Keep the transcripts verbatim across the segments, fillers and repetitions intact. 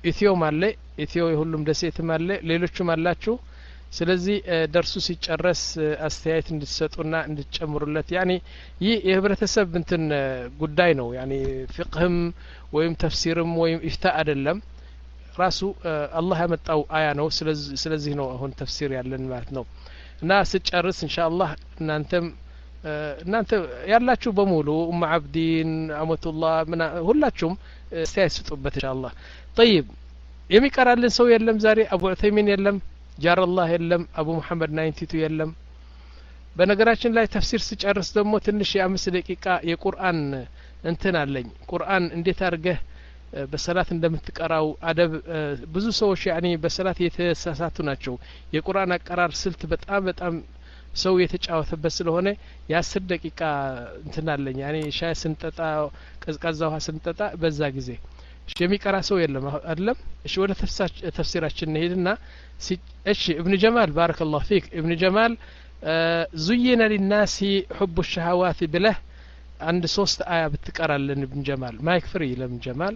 ኢትዮ ማለ ኢትዮ የሁሉም ደሴትም አለ ሌሎችም አላችሁ ስለዚህ ደርሱ ሲጨረስ አስተያየት እንድትሰጡና እንድትጨምሩለት ያኒ ይህ የህብረተሰብ እንትን ጉዳይ ነው ያኒ ፍቅህም ወይም ተፍሲርም ወይም ኢፍታ አይደለም ራሱ አላህ ያመጣው አያ ነው ስለዚህ ስለዚህ ነው አሁን ተፍሲር ያለን ማለት ነው እና ስጨርስ ኢንሻአላህ እናንተም እናንተ ያላችሁ በሙሉ ኡም አብዲን አመቱላህ ምና ሁላችሁም አስተያየት ስጡበት ኢንሻአላህ طيب የሚቀራልን ሰው የለም ዛሬ አቡ ዑተይሚን የለም ጃረላህ የለም አቡ መሐመድ ናይንቲ ቱ የለም በነገራችን ላይ ተፍሲር ሲጨርስ ደግሞ ትንሽ የአምስት ደቂቃ የቁርአን እንትን አለኝ ቁርአን እንዴት አድርገህ በሰላት እንደምትቀራው አደብ ብዙ ሰዎች ያኒ በሰላት የተሳሳቱ ናቸው የቁርአን አቀራር ስልት በጣም በጣም ሰው የተጫወተበት ስለሆነ የአስር ደቂቃ እንትን አለኝ ያኒ ሻይ ስንጠጣ ቀዝቃዛ ውሃ ስንጠጣ በዛ ጊዜ እሺ የሚቀራ ሰው የለም አይደለም እሺ ወደ ተፍሲራችን እንሄድና እሺ ኢብኑ ጀማል ባረከላሁ ፊክ ኢብኑ ጀማል زين للناس حب الشهوات بله عند ሶስት አያ ብትቀራለን ኢብኑ ጀማል ማይክ ፍሪ ለኢብኑ ጀማል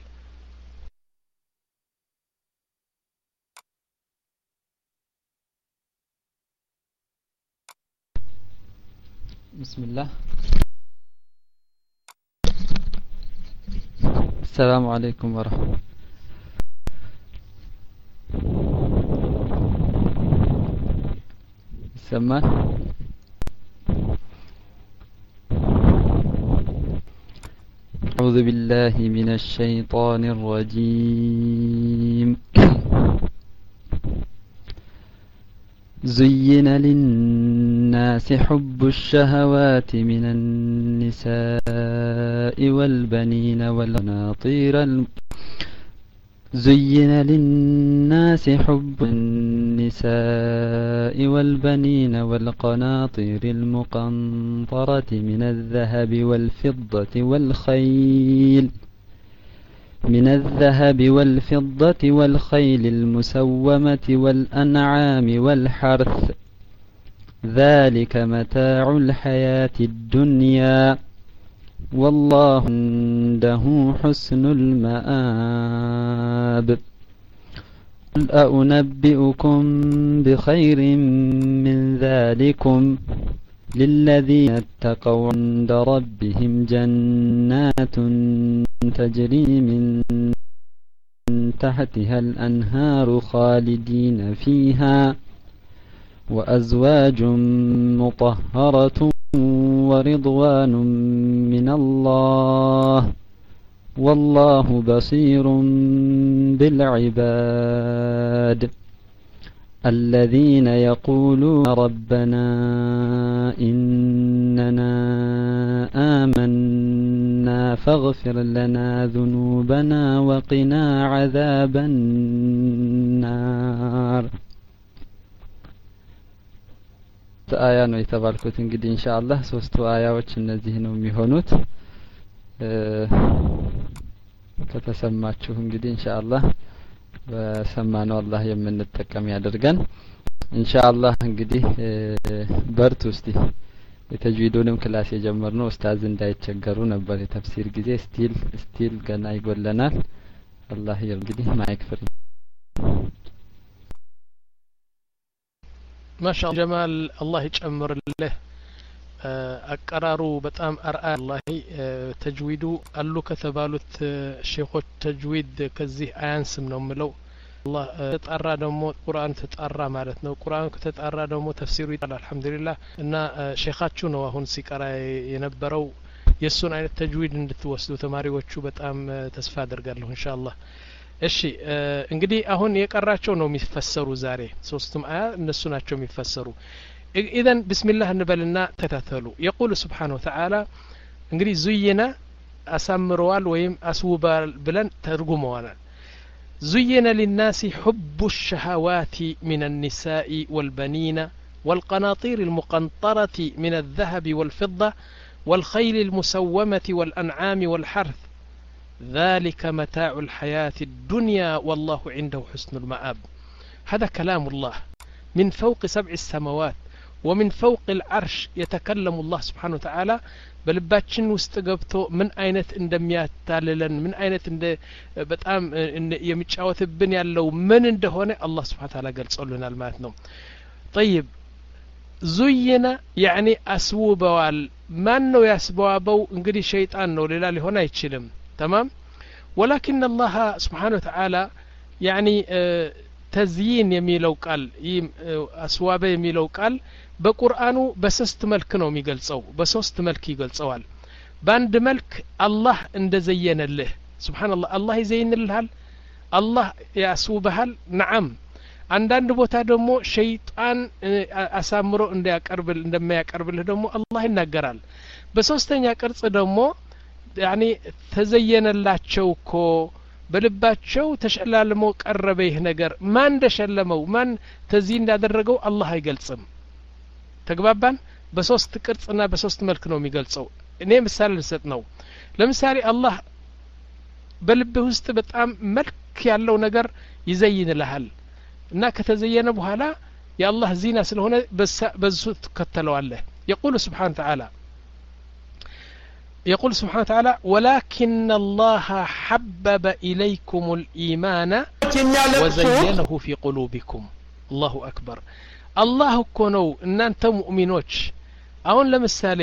بسم الله السلام عليكم ورحمة الله سمان أعوذ بالله من الشيطان الرجيم زين للناس حب الشهوات من النساء والبنين والقناطير الم... زين للناس حب النساء والبنين والقناطير المقنطرة من الذهب والفضة والخيل من الذهب والفضة والخيل المسومة والأنعام والحرث ذلك متاع الحياة الدنيا والله عنده حسن المآب قل أنبئكم بخير من ذلكم للذين اتقوا عند ربهم جنات تجري من تحتها الأنهار خالدين فيها وأزواج مطهرة ورضوان من الله والله بصير بالعباد الذين يقولون ربنا إننا آمنا فاغفر لنا ذنوبنا وقنا عذاب النار አያ ነው የተባልኩት እንግዲህ ኢንሻአላህ ሶስቱ አያዎች እነዚህ ነው የሚሆኑት ከተሰማችሁ እንግዲህ ኢንሻአላህ በሰማነው አላህ የምንጠቀም ያደርገን ኢንሻአላህ እንግዲህ በርቱ እስቲ የተጅዊዱንም ክላስ የጀመርነው ኡስታዝ እንዳይቸገሩ ነበር የተፍሲር ጊዜ ስቲል ስቲል ገና ይጎለናል አላህ እንግዲህ ማይክ ፍሪ ማሻአላ ጀማል አላህ ይጨምርልህ አቀራሩ በጣም አርአያ አላህ ተጅዊዱ አሉ ከተባሉት ሼኾች ተጅዊድ ከዚህ አያንስም ነው ምለው አላህ ተጣራ ደግሞ ቁርአን ተጣራ ማለት ነው ቁርአን ከተጣራ ደግሞ ተፍሲሩ ይጣላል አልহামዱሊላህ እና ሼኻችሁ ነው አሁን ሲቀራ የነበረው የሱን አይነት ተጅዊድ እንድትወስዱ ተማሪዎቹ በጣም ተስፋ አደርጋለሁ ኢንሻአላህ እሺ እንግዲህ አሁን የቀራቸው ነው የሚፈሰሩ ዛሬ ሶስቱም አያ እነሱ ናቸው የሚፈሰሩ ኢዘን ቢስሚላህ እንበልና ተከታተሉ يقول سبحانه وتعالى እንግዲህ ዙይና አሳምረዋል ወይም አስውባል ብለን ተርጉመዋል زين للناس حب الشهوات من النساء والبنين والقناطير المقنطرة من الذهب والفضة والخيل المسومة والأنعام والحرث ذلك متاع الحياة الدنيا والله عنده حسن المآب هذا كلام الله من فوق سبع السماوات ومن فوق العرش يتكلم الله سبحانه وتعالى በልባችን ውስጥ ገብቶ ምን አይነት እንደሚያታልለን ምን አይነት እንደ በጣም የሚጫወትብን ያለው ምን እንደሆነ አላህ Subhanahu Ta'ala ገልጾልናል ማለት ነው طيب زينا يعني أسوبوال من ነው ያስበዋበው እንግዲህ ሸይጣን ነው ሌላ ሊሆን አይችልም تمام ولكن الله سبحانه وتعالى يعني تزيين የሚለው ቃል አስዋበ የሚለው ቃል በቁርአኑ በሶስት መልክ ነው የሚገልጸው በሶስት መልክ ይገልጸዋል በአንድ መልክ አላህ እንደዘየነልህ ሱብሃንአላህ አላህ ይዘይንልሃል አላህ ያስውብሃል ነዓም አንዳንድ ቦታ ደግሞ ሸይጣን አሳምሮ እንዲያቀርብ እንደማያቀርብልህ ደግሞ አላህ ይናገራል በሶስተኛ ቅርጽ ደግሞ ያኒ ተዘየነላቸው እኮ በልባቸው ተሸላልሞ ቀረበ ይህ ነገር ማን እንደሸለመው ማን ተዚህ እንዳደረገው አላህ አይገልጽም ተግባባን በሶስት ቅርጽና በሶስት መልክ ነው የሚገልጸው እኔ ምሳሌ ልሰጥ ነው ለምሳሌ አላህ በልብህ ውስጥ በጣም መልክ ያለው ነገር ይዘይንልሃል እና ከተዘየነ በኋላ የአላህ ዚና ስለሆነ በሱ ተከተለዋለህ يقول سبحانه وتعالى يقول سبحانه وتعالى ولكن الله حبب إليكم الإيمان وزينه في قلوبكم الله أكبر الله كونوا ان انت مؤمنوች አሁን ለምሳሌ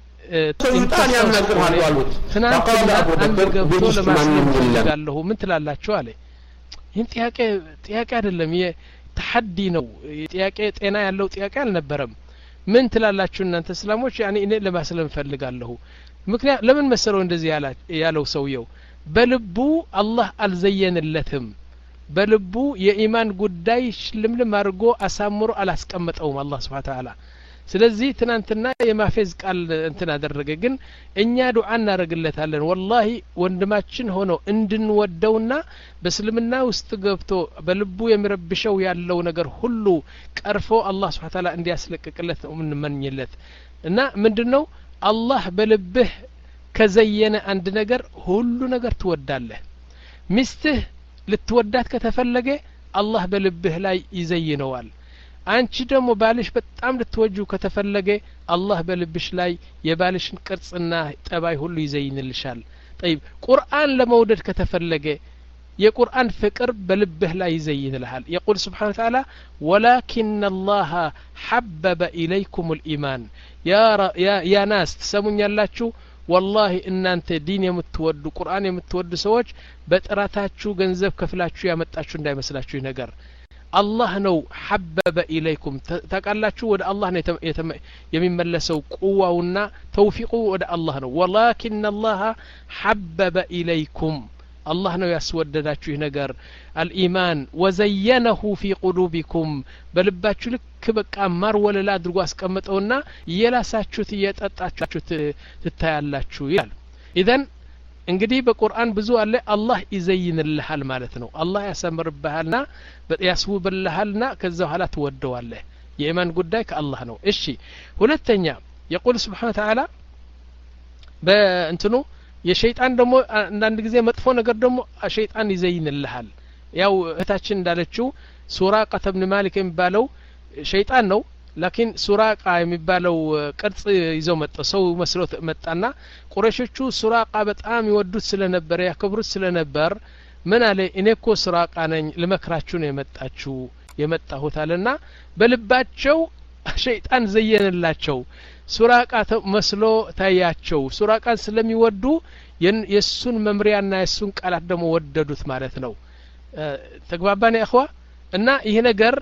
ሰይጣን ያናገራል ያሉት ተናንተና አንድ ገብቶ ለማስለም ፈልጋለሁ ምን ትላላችሁ አለ ይህን ጥያቄ ጥያቄ አይደለም የተሐዲ ነው ጥያቄ ጤና ያለው ጥያቄ አልነበረም ምን ትላላችሁ እናንተ እስላሞች ያኔ እኔ ለማስለም ፈልጋለሁ ምክንያት ለምን መሰለው እንደዚህ ያለው ሰውየው በልቡ አላህ አልዘየነለትም በልቡ የኢማን ጉዳይ ልምልም አድርጎ አሳምሮ አላስቀመጠውም አላህ Subhanahu Ta'ala ስለዚህ ትናንትና የማፌዝ ቃል እንትን አደረገ ግን እኛ ዱዓ እናረግለታለን ወላሂ ወንድማችን ሆኖ እንድንወደውና በእስልምና ውስጥ ገብቶ በልቡ የሚረብሸው ያለው ነገር ሁሉ ቀርፎ አላህ Subhanahu Ta'ala እንዲያስለቅቅለት እንመኝለት እና ምንድነው አላህ በልብህ ከዘየነ አንድ ነገር ሁሉ ነገር ትወዳለህ ሚስትህ ልትወዳት ከተፈለገ አላህ በልብህ ላይ ይዘይነዋል አንቺ ደግሞ ባልሽ በጣም ልትወጁ ከተፈለገ አላህ በልብሽ ላይ የባልሽን ቅርጽና ጠባይ ሁሉ ይዘይንልሻል طيب ቁርአን ለመውደድ ከተፈለገ የቁርአን ፍቅር በልብህ ላይ ይዘይንልሃል يقول سبحانه وتعالى ولكن الله حبب إليكم الإيمان يا يا يا ناس تسمعونيالاችሁ والله እናንተ ዲን የምትወዱ ቁርአን የምትወዱ ሰዎች በጥራታችሁ ገንዘብ ከፍላችሁ ያመጣችሁ እንዳይመስላችሁ ነገር አላህ ነው حبب إليكم ተቃላችሁ ወደ አላህ ነው የሚመለሰው ቁዋውና ተውፊቁ ወደ አላህ ነው ولكن الله حبب إليكم الله ነው ያስወደዳችሁ ይህ ነገር الإيمان وزينه في قلوبكم በልባችሁ ልክ በቃ ማር ወለላ አድርጎ አስቀምጠውና የላሳችሁት እየጠጣችሁት ትታያላችሁ ይላል ኢዘን እንግዲህ በቁርአን ብዙ አለ አላህ ይዘይንልሃል ማለት ነው አላህ ያሰምርብሃልና ያስውብልሃልና ከዛ በኋላ ትወደዋለህ የኢማን ጉዳይ ከአላህ ነው እሺ ሁለተኛ يقول سبحانه وتعالى በእንትኑ የሸይጣን ደግሞ አንዳንድ ጊዜ መጥፎ ነገር ደግሞ ሸይጣን ይዘይንልሃል ያው እህታችን እንዳለችው ሱራቃ ኢብኑ ማሊክ የሚባለው ሸይጣን ነው ላኪን ሱራቃ የሚባለው ቅርጽ ይዘው መጣ ሰው መስሎት መጣና ቁረሾቹ ሱራቃ በጣም ይወዱት ስለነበር ያከብሩት ስለነበር ምን አለ እኔ እኮ ሱራቃ ነኝ ለመክራችሁ ነው የመጣችሁ የመጣሁት አለና በልባቸው ሸይጣን ዘየነላቸው ሱራቃ መስሎ ታያቸው ሱራቃን ስለሚወዱ የሱን መምሪያና የሱን ቃላት ደግሞ ወደዱት ማለት ነው ተግባባን ያخوا እና ይሄ ነገር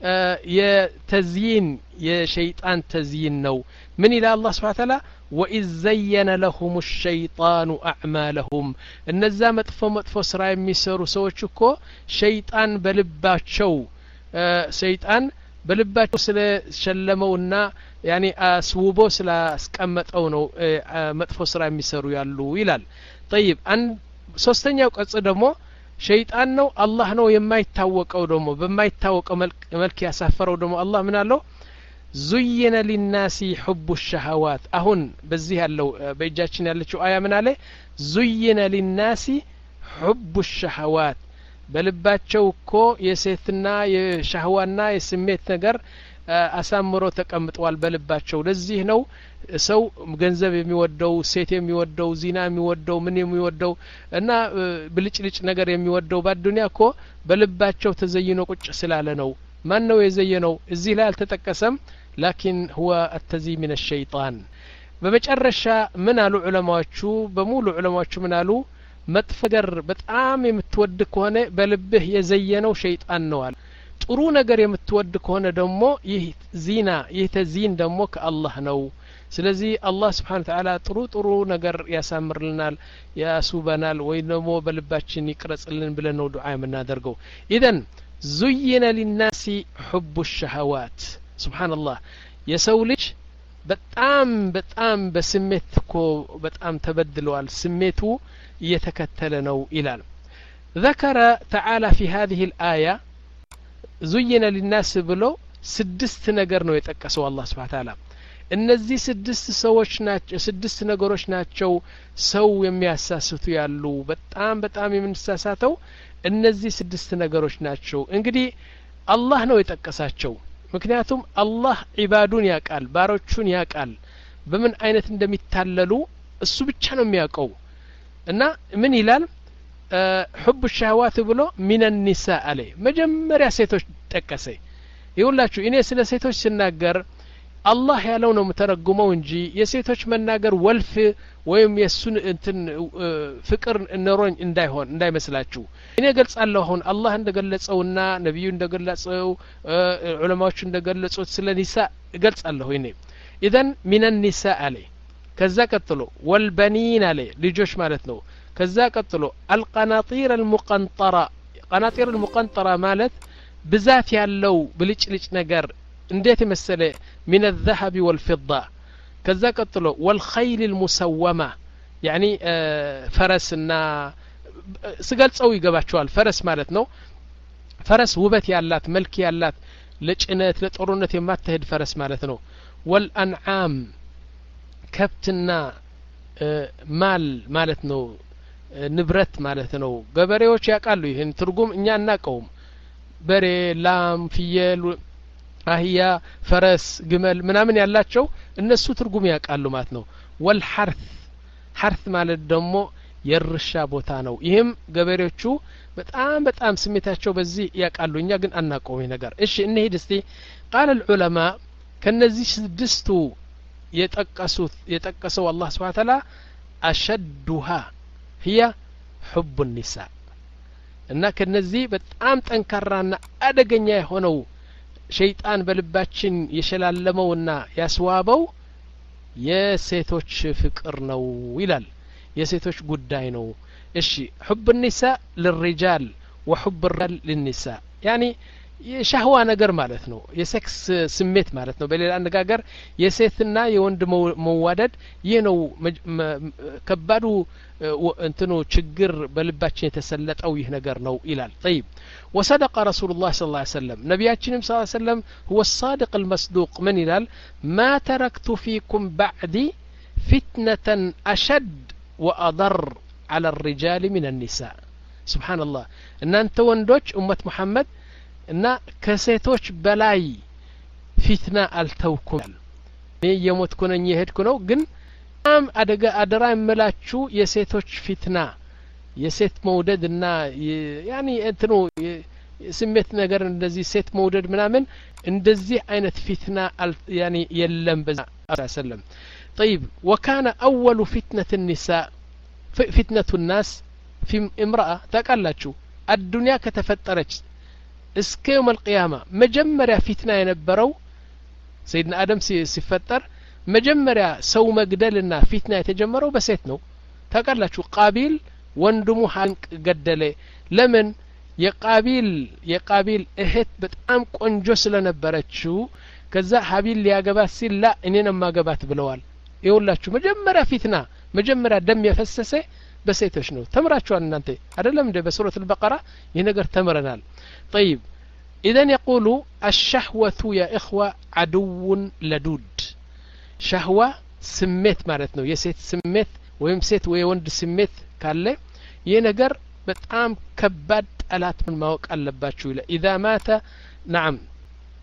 የተዝይን የሸይጣን ተዝይን ነው ምን ይላል አላህ Subhanahu Ta'ala وإذ زين لهم الشيطان أعمالهم እነዛ መጥፎ መጥፎ ስራ የሚሰሩ ሰዎች እኮ ሸይጣን በልባቸው ሸይጣን በልባቸው ስለሸለመውና ያኒ አስውቦ ስላስቀመጠው ነው መጥፎ ስራ የሚሰሩ ያሉ ይላል طيب አንድ ሶስተኛው ቀጽ ደግሞ ሸይጣን ነው አላህ ነው የማይታወቀው ደግሞ በማይታወቀው መልክ ያሳፈረው ደግሞ አላህ ምን አለው زين للناس حب الشهوات አሁን በዚህ ያለው በእጃችን ያለችው አያ ምን አለ زين للناس حب الشهوات በልባቸው እኮ የሴትና የሻህዋና የስሜት ነገር አሳምሮ ተቀምጠዋል በልባቸው ለዚህ ነው ሰው ገንዘብ የሚወደው ሴት የሚወደው ዚና የሚወደው ምን የሚወደው እና ብልጭልጭ ነገር የሚወደው በአዱንያ እኮ በልባቸው ተዘይኖ ቁጭ ስላለ ነው ማን ነው የዘየነው እዚህ ላይ አልተጠቀሰም ላኪን هو التزيين من الشيطان በመጨረሻ ምን አሉ ዑለማዎቹ በሙሉ ዑለማዎቹ ምን አሉ መጥፎ ነገር በጣም የምትወድ ከሆነ በልብህ የዘየነው ሸይጣን ነው አለ ጥሩ ነገር የምትወድ ከሆነ ደግሞ ይህ ዚና ይህ ተዚን ደግሞ ከአላህ ነው ስለዚህ አላህ Subhanahu Wa Ta'ala ጥሩ ጥሩ ነገር ያሳምርልናል ያሱበናል ወይ ደግሞ በልባችን ይቅረጽልን ብለን ነው ዱዓ የምናደርገው ኢደን زين للناس حب الشهوات سبحان الله የሰው ልጅ በጣም በጣም በስሜት እኮ በጣም ተበድሏል ስሜቱ እየተከተለ ነው ይላል ذكر تعالى في هذه الآية زين للناس ብሎ ስድስት ነገር ነው የጠቀሰው አላህ Subhanahu Wa Ta'ala እነዚህ ስድስት ሰዎች ናቸው ስድስት ነገሮች ናቸው ሰው የሚያሳስቱ ያሉ በጣም በጣም የምንሳሳተው እነዚህ ስድስት ነገሮች ናቸው እንግዲህ አላህ ነው የጠቀሳቸው ምክንያቱም አላህ ኢባዱን ያቃል ባሮቹን ያቃል በምን አይነት እንደሚታለሉ እሱ ብቻ ነው የሚያውቀው እና ምን ይላል حب الشهوات ብሎ من النساء عليه መጀመሪያ ሴቶች ጠቀሰ ይውላችሁ እኔ ስለ ሴቶች ስናገር አላህ ያለው ነው መተረጉመው እንጂ የሴቶች መናገር ወልፍ ወይም የሱን እንትን ፍቅር ነሮኝ እንዳይሆን እንዳይመስላችሁ እኔ ገልጻለሁ አሁን አላህ እንደገለጸውና ነብዩ እንደገለጸው ዑለማዎች እንደገለጹት ስለ ኒሳ ገልጻለሁ እኔ ኢዘን من النساء عليه ከዛ ቀጥሎ والبنين عليه ልጆች ማለት ነው ከዛ ቀጥሎ القناطير المقنطرة قناطير المقنطرة ማለት ብዛት ያለው ብልጭልጭ ነገር እንዴት መሰለ من الذهب والفضة ከዛ ቀጥሎ والخيل المسومة يعني ፈረስና ስገልጸው ይገባቸዋል ፈረስ ማለት ነው ፈረስ ውበት ያላት መልክ ያላት ለጭነት ለጦርነት የማትሄድ ፈረስ ማለት ነው والأنعام ከብትና ማል ማለት ነው ንብረት ማለት ነው ገበሬዎች ያቃሉ ይሄን ትርጉም እኛ እናቀውም በሬ ላም ፍየል አህያ ፈረስ ግመል ምናምን ያላቸው እነሱ ትርጉም ያቃሉ ማለት ነው والحرث حرث ማለት ደግሞ የርሻ ቦታ ነው ይሄም ገበሬዎቹ በጣም በጣም ስሜታቸው በዚህ ያቃሉ እኛ ግን አናቀውም ነገር እሺ እንሂድ እስቲ قال العلماء ከነዚህ ስድስቱ የጠቀሱት የጠቀሰው አላህ Subhanahu Wa Ta'ala أشدها هي حب النساء እና ከነዚህ በጣም ጠንካራና አደገኛ የሆነው ሸይጣን በልባችን የሸላለመውና ያስዋበው የሴቶች ፍቅር ነው ይላል የሴቶች ጉዳይ ነው እሺ حب النساء للرجال وحب الرجال للنساء يعني የሻህዋ ነገር ማለት ነው የሴክስ ስሜት ማለት ነው በሌላ አነጋገር የሴትና የወንድ መዋደድ ይህ ነው ከባዱ እንትኑ ችግር በልባችን የተሰለጠው ይህ ነገር ነው ይላል طيب وصدق رسول الله صلى الله عليه وسلم ነብያችንም صلى الله عليه وسلم هو الصادق المصدوق من ይላል ما تركت فيكم بعدي فتنة أشد وأضر على الرجال من النساء سبحان الله እናንተ ወንዶች ኡመት መሐመድ እና ከሴቶች በላይ ፊትና አልተውኩም እኔ የሞትኩ ነኝ የሄድኩ ነው ግን አም አደጋ አደራ የምላችሁ የሴቶች ፊትና የሴት መውደድና ያኒ እንትኑ ስሜት ነገር እንደዚህ ሴት መውደድ ምናምን እንደዚህ አይነት ፊትና ያኒ የለም በዛ ሰለም طيب وكان اول فتنه النساء فتنه الناس في امراه تقاللاችሁ الدنيا ከተፈጠረች እስከ يوم القيامه መጀመሪያ ፊትና የነበረው ሰይድና አደም ሲፈጠር መጀመሪያ ሰው መግደልና ፊትና የተጀመረው በሴት ነው ታውቃላችሁ ቃቢል ወንድሙ ሐንቅ ገደለ ለምን የቃቢል የቃቢል እህት በጣም ቆንጆ ስለነበረችው ከዛ ሀቢል ሊያገባት ሲላ እኔንም ማገባት ብለዋል ይውላችሁ መጀመሪያ ፊትና መጀመሪያ ደም የፈሰሰ በሴቶች ነው ተምራችኋል እናንተ አይደለም እንደ በሱረት البقره ይሄ ነገር ተምረናል طيب اذا يقول الشهوه يا اخوه عدو لدود شهوه ስሜት ማለት ነው የሴት ስሜት ወይም ሴት ወይ ወንድ ስሜት ካለ ይሄ ነገር በጣም ከባድ ጠላት ምን ማወቅ አለባችሁ ይላል اذا مات نعم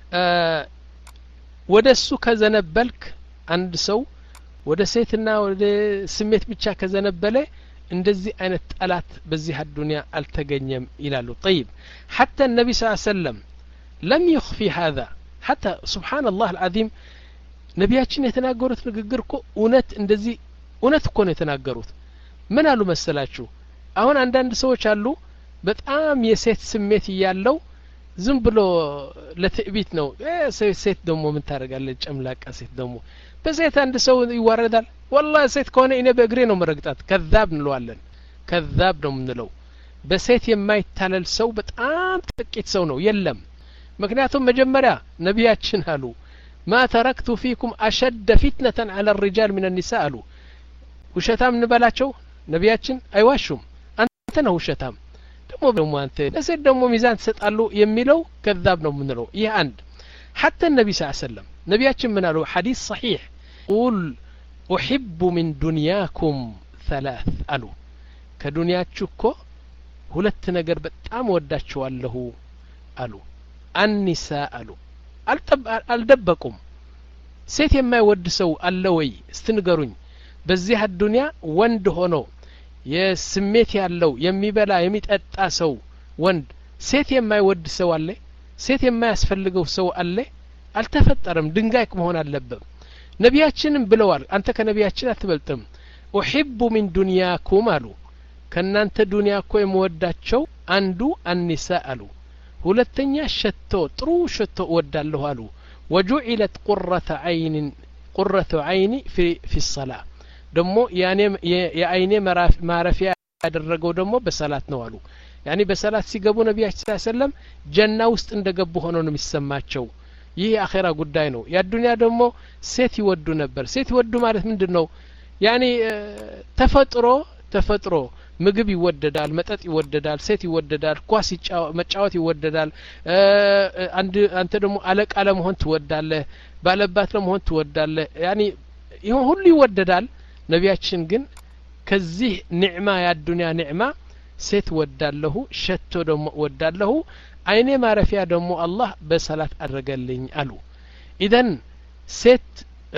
ወደሱ ከዘነበልክ አንድ ሰው ወደ ሴትና ወደ ስሜት ብቻ ከዘነበለ እንደዚህ አይነት ጠላት በዚህ አዱንያ አልተገኘም ይላሉ طيب حتى النبي صلى الله عليه وسلم لم يخفي هذا حتى سبحان الله العظيم ነቢያችን የተናገሩት ንግግር እኮ እውነት እንደዚህ እውነት እኮ ነው የተናገሩት ምን አሉ መሰላችሁ አሁን አንዳንድ ሰዎች አሉ በጣም የሴት ስሜት ያለው ዝም ብሎ ለትዕቢት ነው ሴት ደግሞ ምን ታደርጋለች ጨምላቃ ሴት ደግሞ በሴት አንድ ሰው ይዋረዳል والله ሴት ከሆነ እኔ በእግሬ ነው መረግጣት ከዛብ እንለዋለን ከዛብ ነው የምንለው በሴት የማይታለል ሰው በጣም ጥቂት ሰው ነው የለም ምክንያቱም መጀመሪያ ነቢያችን አሉ ما تركت فيكم أشد فتنة على الرجال من النساء አሉ ውሸታም እንበላቸው ነቢያችን አይዋሹም አንተ ነው ውሸታም ደግሞ ደግሞ አንተ ለሴት ደግሞ ሚዛን ተሰጣሉ የሚለው ከዛብ ነው የምንለው ይህ አንድ حتى النبي صلى الله عليه وسلم ነቢያችን ምን አሉ حديث صحيح قل أحب من دنياكم ثلاث አሉ ከዱንያችሁ እኮ ሁለት ነገር በጣም ወዳችኋለሁ አሉ النساء አሉ አልደበቁም ሴት የማይወድ ሰው አለ ወይ እስትንገሩኝ በዚህ አዱንያ ወንድ ሆኖ የስሜት ያለው የሚበላ የሚጠጣ ሰው ወንድ ሴት የማይወድ ሰው አለ ሴት የማያስፈልገው ሰው አለ አልተፈጠረም ድንጋይ መሆን አለበት ነቢያችንም ብለዋል አንተ ከነቢያችን አትበልጥም أحب من دنياكم አሉ ከናንተ ዱንያ እኮ የምወዳቸው አንዱ النساء አሉ ሁለተኛ ሸቶ ጥሩ ሸቶ ወዳለሁ አሉ وجعلت قرة عين قرة عيني في في الصلاة ደሞ ያኔ የአይኔ ማረፊያ ያደረገው ደሞ በሰላት ነው አሉ ያኒ በሰላት ሲገቡ ነብያችን ሰለላሁ ዐለይሂ ወሰለም ጀና ውስጥ እንደገቡ ሆኖ ነው የሚሰማቸው ይህ አኺራ ጉዳይ ነው ያዱንያ ደሞ ሴት ይወዱ ነበር ሴት ይወዱ ማለት ምንድነው ያኒ ተፈጥሮ ተፈጥሮ ምግብ ይወደዳል መጠጥ ይወደዳል ሴት ይወደዳል ኳስ መጫወት ይወደዳል አንድ አንተ ደሞ አለቃ ለመሆን ትወዳለህ ባለባት ለመሆን ትወዳለህ ያኒ ይሁን ሁሉ ይወደዳል ነቢያችን ግን ከዚህ ኒዕማ ያዱንያ ኒዕማ ሴት ወዳለሁ ሸቶ ደሞ ወዳለሁ አይኔ ማረፊያ ደሞ አላህ በሰላት አድርገልኝ አሉ ኢደን ሴት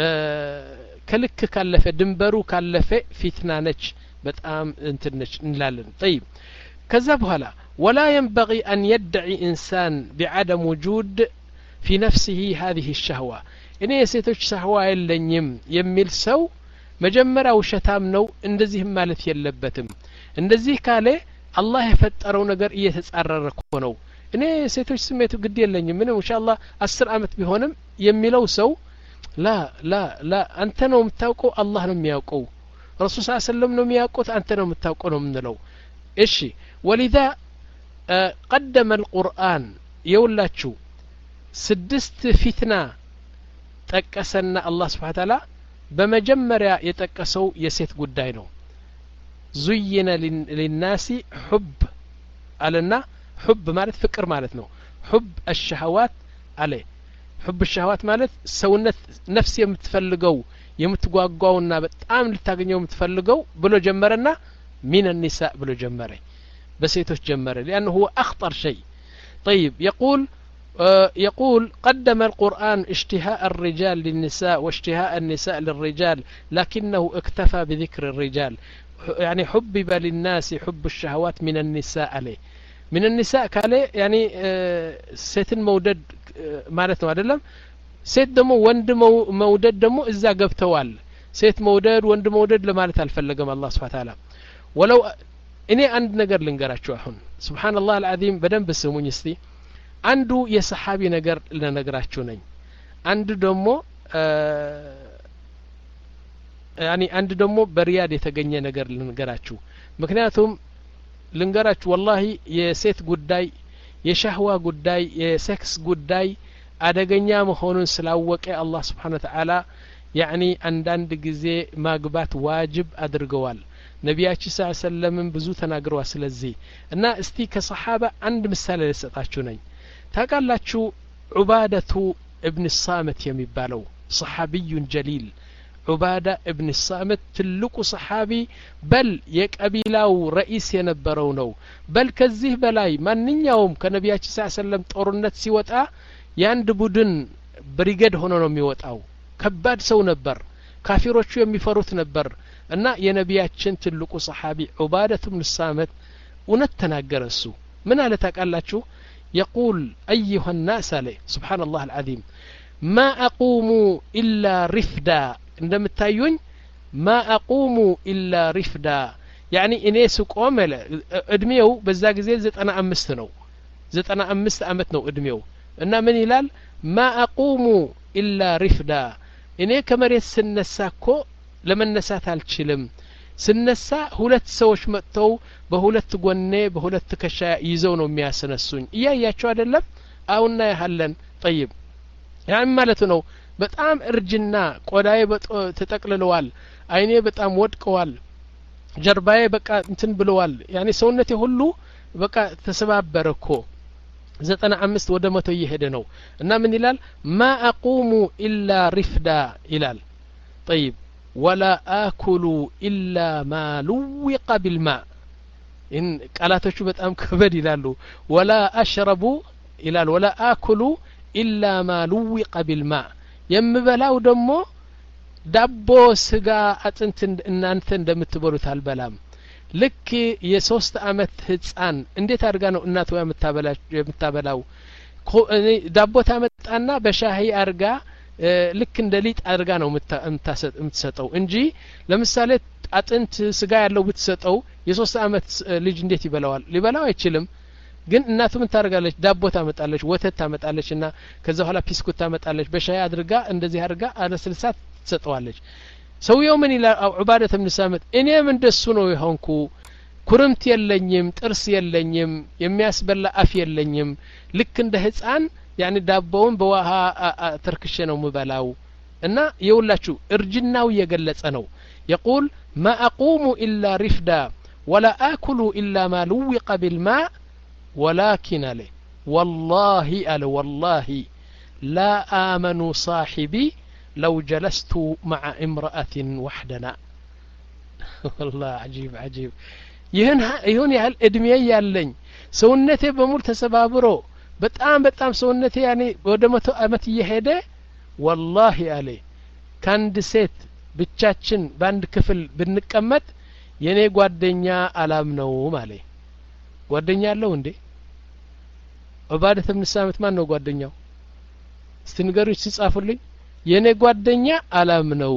ከልክ ካለፈ ድንበሩ ካለፈ ፊትና ነች በጣም እንትነች እንላለን طيب ከዛ በኋላ ولا ينبغي أن يدعي إنسان بعدم وجود في نفسه هذه الشهوة እኔ የሴቶች ሸህዋ የለኝም የሚል ሰው መጀመሪያ ውሸታም ነው እንደዚህ ማለት የለበትም እንደዚህ ካለ አላህ የፈጠረው ነገር እየተጻረረ ነው እኔ ሴቶች ስሜቱ ግድ የለኝም ምን ኢንሻአላህ አስር አመት ቢሆንም የሚለው ሰው ላ ላ ላ አንተ ነው የምታውቀው አላህ ነው የሚያውቀው ረሱል ሰለላሁ ዐለይሂ ወሰለም ነው የሚያውቁት አንተ ነው የምታውቀው ነው የምንለው እሺ ولذا قدم القرآن يولاچو ስድስት ፊትና ጠቀሰና አላህ Subhanahu Wa Ta'ala በመጀመሪያ የጠቀሰው የሴት ጉዳይ ነው زين للناس حب አለና حب ማለት ፍቅር ማለት ነው حب الشهوات አለ حب الشهوات ማለት ሰውነት ነፍስ የምትፈልገው የምትጓጓውና በጣም ልታገኘው የምትፈልገው ብሎ ጀመረና من النساء ብሎ ጀመረ በሴቶች ጀመረ لانه هو اخطر شيء طيب يقول آه يقول قدم القرآن اشتهاء الرجال للنساء واشتهاء النساء للرجال لكنه اكتفى بذكر الرجال يعني حبب للناس حب الشهوات من النساء عليه من النساء كالي يعني آه سيتن مودد آه معناته አይደለም ሴት ደሞ ወንድ መውደድ ደሞ እዛ ገብተዋል ሴት መውደድ ወንድ መውደድ ለማለት አልፈለገም አላህ Subhanahu Wa Ta'ala ወለው እኔ አንድ ነገር ልንገራችሁ አሁን ሱብሃንአላህ አልዓዚም በደንብ ስሙኝ እስቲ አንዱ የሰሃቢ ነገር ለነግራችሁ ነኝ አንዱ ደሞ ያኒ አንድ ደሞ በሪያድ የተገኘ ነገር ልንገራችሁ ምክንያቱም ልንገራችሁ والله የሴት ጉዳይ የሻህዋ ጉዳይ የሴክስ ጉዳይ አደገኛ መሆኑን ስላወቀ አላህ Subhanahu Wa Ta'ala ያኒ አንዳንድ ጊዜ ማግባት ዋጅብ አድርገዋል ነቢያችን ሰለላሁ ዐለይሂ ወሰለም ብዙ ተናግረዋል ስለዚህ እና እስቲ ከሰሃባ አንድ ምሳሌ ልሰጣችሁ ነኝ ታውቃላችሁ ዑባደቱ ابن الصامت የሚባለው صحابي جليل عبادة ابن الصامت ትልቁ صحابي በል የቀቢላው رئيس የነበረው ነው በል ከዚህ በላይ ማንኛውም ከነቢያችን ሰለላሁ ዐለይሂ ወሰለም ጦርነት ሲወጣ ያንድ ቡድን ብሪጌድ ሆኖ ነው የሚወጣው ከባድ ሰው ነበር ካፊሮቹ የሚፈሩት ነበር እና የነቢያችን ትልቁ ሰሃቢ ዑባደቱ ብን ሳመት እውነት ተናገረ እሱ ምን አለ ታውቃላችሁ يقول أيها الناس عليه سبحان الله العظيم ما أقوم إلا رفدا عندما تايون ما أقوم إلا رفدا يعني إني سقوم ادميو بزا غزي ዘጠና አምስት ነው ዘጠና አምስት አመት ነው ادميو እና ምን ይላል ما أقوم إلا رفدا እኔ ከመሬት ስነሳኮ ለመነሳት አልችልም ስነሳ ሁለት ሰዎች መጥተው በሁለት ጎኔ በሁለት ከሻ ይዘው ነው የሚያስነሱኝ እያያቸው አይደለም አውና ያህለን طيب ያን ማለት ነው በጣም እርጅና ቆዳዬ ተጠቅልለዋል አይኔ በጣም ወድቀዋል ጀርባዬ በቃ እንትን ብለዋል ያኔ ሰውነቴ ሁሉ በቃ ተሰባበረኮ ዘጠና አምስት ወደ መቶ እየሄደ ነው እና ምን ይላል ما أقوم إلا رفدا ይላል طيب ولا آكل إلا ما لوق بالماء إن ቃላቶቹ በጣም ከበድ ይላሉ ولا أشرب ይላል ولا آكل إلا ما لوق بالماء የምበላው ደግሞ ዳቦ ስጋ አጥንት እናንተ እንደምትበሉት አልበላም ልክ የሶስት አመት ህፃን እንዴት አድርጋ ነው እናቷ የምታበላው ዳቦ ታመጣና በሻሂ አርጋ ልክ እንደ ሊጥ አድርጋ ነው የምትሰጠው እንጂ ለምሳሌ አጥንት ስጋ ያለው ብትሰጠው የሶስት አመት ልጅ እንዴት ይበላዋል ሊበላው አይችልም ግን እናቱ ምን ታደርጋለች ዳቦ ታመጣለች ወተት ታመጣለችና ከዛ በኋላ ቢስኩት ታመጣለች በሻይ አድርጋ እንደዚህ አድርጋ አለስልሳት ትሰጠዋለች ሰውየው ምን ይላል ዑባደተ ብን ሳመት እኔም እንደሱ ነው የሆንኩ ኩርምት የለኝም ጥርስ የለኝም የሚያስበላ አፍ የለኝም ልክ እንደ ህፃን ያኒ ዳቦውን በውሃ ተርክሼ ነው ምበላው እና የውላችሁ እርጅናው እየገለጸ ነው يقول ما أقوم إلا رفدا ولا آكل إلا ما لوق بالماء ولكن عليه والله ألا والله لا آمن صاحبي لو جلست مع امرأة وحدنا والله عجيب عجيب ይህን ይሁን ያህል እድሜ ያለኝ ሰውነቴ በሙሉ ተሰባብሮ በጣም በጣም ሰውነቴ ያኔ ወደ መቶ አመት እየሄደ والله አለ ካንድ ሴት ብቻችን ባንድ ክፍል ብንቀመጥ የኔ ጓደኛ አላም ነው ማለት ጓደኛ አለው እንዴ ዑባደተ ብን ሳመት ማን ነው ጓደኛው እስቲንገሩች ሲጻፉልኝ የኔ ጓደኛ አላም ነው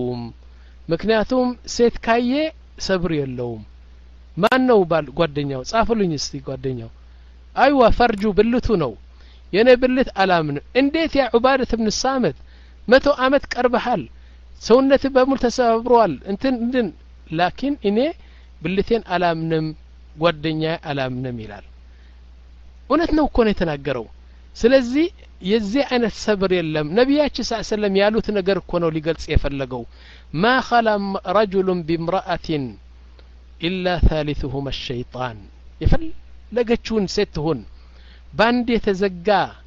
ምክንያቱም ሴት ካየ ሰብር የለውም ማን ነው ባል ጓደኛው ጻፉልኝ እስቲ ጓደኛው አይዋ ፈርጁ ብልቱ ነው የኔ ብልት አላምን እንዴት ያ ዑባደተ ብን ሳመት መቶ አመት ቀርበሃል ሰውነት በሙሉ ተሰብሯል እንትን እንትን ላኪን እኔ ብልቴን አላምንም ጓደኛ አላምንም ይላል እውነት ነው እኮ ነው የተናገረው ስለዚህ የዚህ አይነት ሰብር የለም ነብያችን ሰለላሁ ዐለይሂ ወሰለም ያሉት ነገር እኮ ነው ሊገልጽ የፈለገው ما خلا رجل بامرأة إلا ثالثهما الشيطان የፈለገችውን ሴት ሁን ባንድ የተዘጋ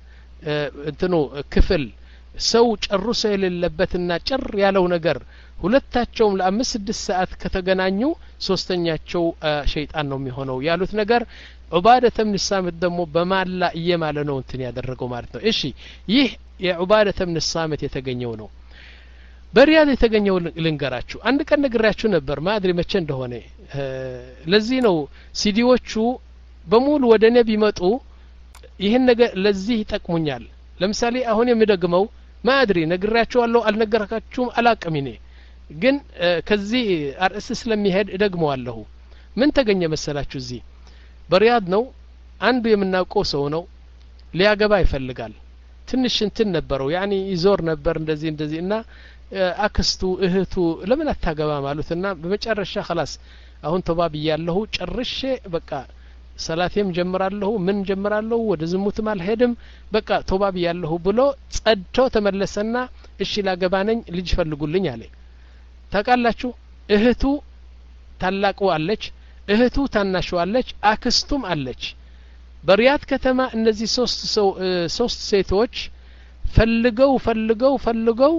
እንትኑ ክፍል ሰው ጨርሶ የሌለበትና ጭር ያለው ነገር ሁለታቸውም ለአምስት ስድስት ሰዓት ከተገናኙ ሶስተኛቸው ሸይጣን ነው የሚሆነው ያሉት ነገር ዑባደተ ብን ሳመት ደግሞ በማላ እየማለ ነው እንትን ያደረገው ማለት ነው እሺ ይህ የዑባደተ ብን ሳመት የተገኘው ነው በሪያድ የተገኘው ልንገራችሁ አንድ ቀን ነግራችሁ ነበር ማድሪ መቼ እንደሆነ ለዚህ ነው ሲዲዎቹ በሙሉ ወደ ነብይ ቢመጡ ይሄን ነገር ለዚህ ይጠቅሙኛል ለምሳሌ አሁን የሚደግመው ማድሪ ነግራችኋለሁ አልነገርካችሁም አላቅም እኔ ግን ከዚህ አርዕስ ስለሚሄድ እደግመዋለሁ ምን ተገኘ መሰላችሁ እዚህ በሪያድ ነው አንዱ የምናውቀው ሰው ነው ሊያገባ ይፈልጋል ትንሽ እንትን ነበረው ያኒ ይዞር ነበር እንደዚህ እንደዚህ እና አክስቱ እህቱ ለምን አታገባ ማሉትና በመጨረሻ خلاص አሁን ተባብ ያለሁ ጨርሼ በቃ ሰላቴም ጀምራለሁ ምን ጀምራለሁ ወደ ዝሙትም አልሄድም በቃ ተባብ ያለሁ ብሎ ጸድቶ ተመለሰና እሺ ላገባነኝ ልጅ ፈልጉልኝ አለ ታቃላችሁ እህቱ ታላቁ አለች እህቱ ታናሹ አለች አክስቱም አለች በሪያድ ከተማ እነዚህ ሶስት ሰው ሶስት ሴቶች ፈልገው ፈልገው ፈልገው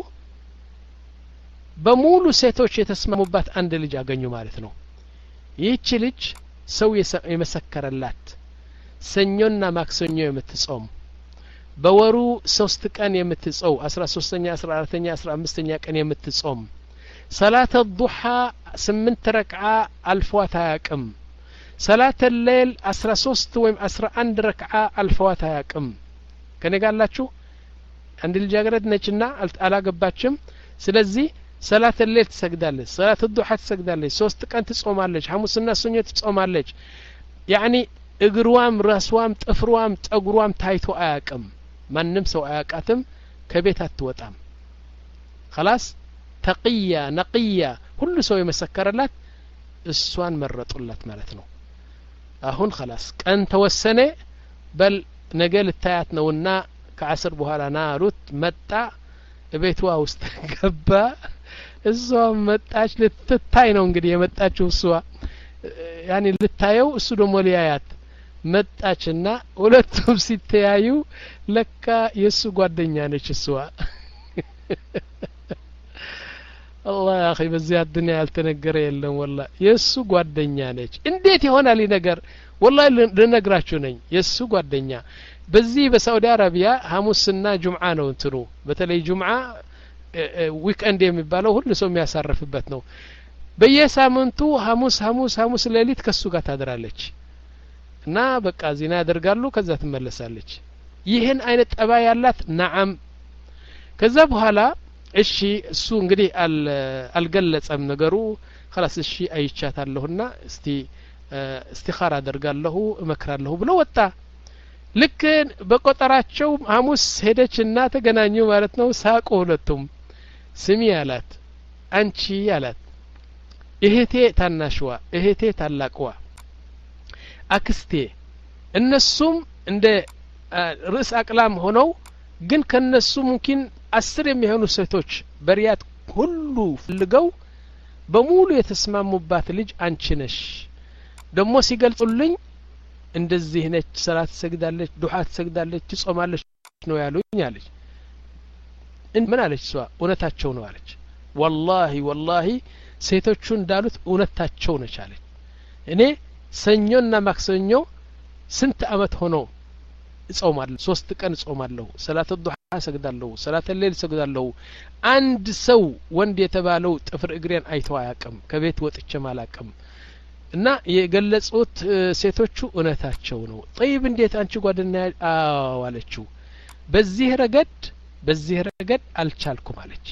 በሙሉ ሴቶች የተስማሙባት አንድ ልጅ አገኙ ማለት ነው ይህች ልጅ ሰው የመሰከረላት ሰኞና ማክሰኞ የምትጾም በወሩ ሶስት ቀን የምትጾም አስራ ሶስተኛ አስራ አራተኛ አስራ አምስተኛ ቀን የምትጾም ሰላተ ዱሃ ስምንት ረክዓ አልፏት አያቅም ሰላተ ሌል አስራ ሶስት ወይም አስራ አንድ ረክዓ አልፏት አያቅም ከኔ ጋር አላችሁ አንድ ልጃገረድ ነችና አላገባችም ስለዚህ ሰላተ ሌል ትሰግዳለች ሰላተ ዱሃ ትሰግዳለች ሶስት ቀን ትጾማለች ሐሙስና ሰኞ ትጾማለች ያኒ እግሯም ራስዋም ጥፍሯም ጠጉሯም ታይቶ አያቅም ማንም ሰው አያቃትም ከቤት አትወጣም خلاص ተቂያ ነቂያ ሁሉ ሰው የመሰከረላት እሷን መረጡላት ማለት ነው አሁን خلاص ቀን ተወሰነ በል ነገ ልታያት ነውና ከአስር በኋላ ናሩት መጣ ቤቷ ውስጥ ገባ እሷ መጣች ልትታይ ነው እንግዲህ የመጣችው እሷ ያኒ ልታየው እሱ ደግሞ ሊያያት መጣችና ሁለቱም ሲተያዩ ለካ የሱ ጓደኛ ነች እሷ الله يا اخي በዚህ አዱንያ ያልተነገረ የለም والله የሱ ጓደኛ ነች እንዴት ይሆናል ነገር والله ልነግራችሁ ነኝ የሱ ጓደኛ በዚህ በሳውዲ አረቢያ ሐሙስና ጁምዓ ነው እንትሩ በተለይ ጁምዓ ዊክኤንድ የሚባለው ሁሉ ሰው የሚያሳርፍበት ነው በየሳምንቱ ሐሙስ ሐሙስ ሐሙስ ሌሊት ከሱ ጋር ታድራለች እና በቃ ዚና ያደርጋሉ ከዛ ትመለሳለች ይሄን አይነት ጠባይ ያላት ነዓም ከዛ በኋላ እሺ እሱ እንግዲህ አልገለጸም ነገሩ خلاص እሺ አይቻታለሁና እስቲ እስቲኻራ አደርጋለሁ እመክራለሁ ብሎ ወጣ ልክ በቆጠራቸው ሐሙስ ሄደችና ተገናኙ ማለት ነው ሳቁ ሁለቱም ስሚ ያላት አንቺ ያላት እህቴ ታናሽዋ እህቴ ታላቅዋ አክስቴ እነሱም እንደ ርዕስ አቅላም ሆነው ግን ከነሱ ሙምኪን አስር የሚሆኑ ሴቶች በሪያት ሁሉ ፈልገው በሙሉ የተስማሙባት ልጅ አንቺ ነሽ ደሞ ሲገልጹልኝ እንደዚህ ነች ሰላት ሰግዳለች ዱዓ ትሰግዳለች ትጾማለች ነው ያሉኝ አለች ምን አለች እሷ እውነታቸው ነው አለች والله والله ሴቶቹ እንዳሉት እውነታቸው ነች አለች እኔ ሰኞና ማክሰኞ ስንት አመት ሆኖ እጾማለሁ ሶስት ቀን እጾማለሁ ሰላት ዱዓ ሰግዳለሁ ሰላት ሌል ሰግዳለሁ አንድ ሰው ወንድ የተባለው ጥፍር እግሬን አይቶ አያቅም ከቤት ወጥቼ ማላቅም እና የገለጹት ሴቶቹ እውነታቸው ነው طيب እንዴት አንቺ ጓደኛ አዋለችው በዚህ ረገድ በዚህ ረገድ አልቻልኩም አለች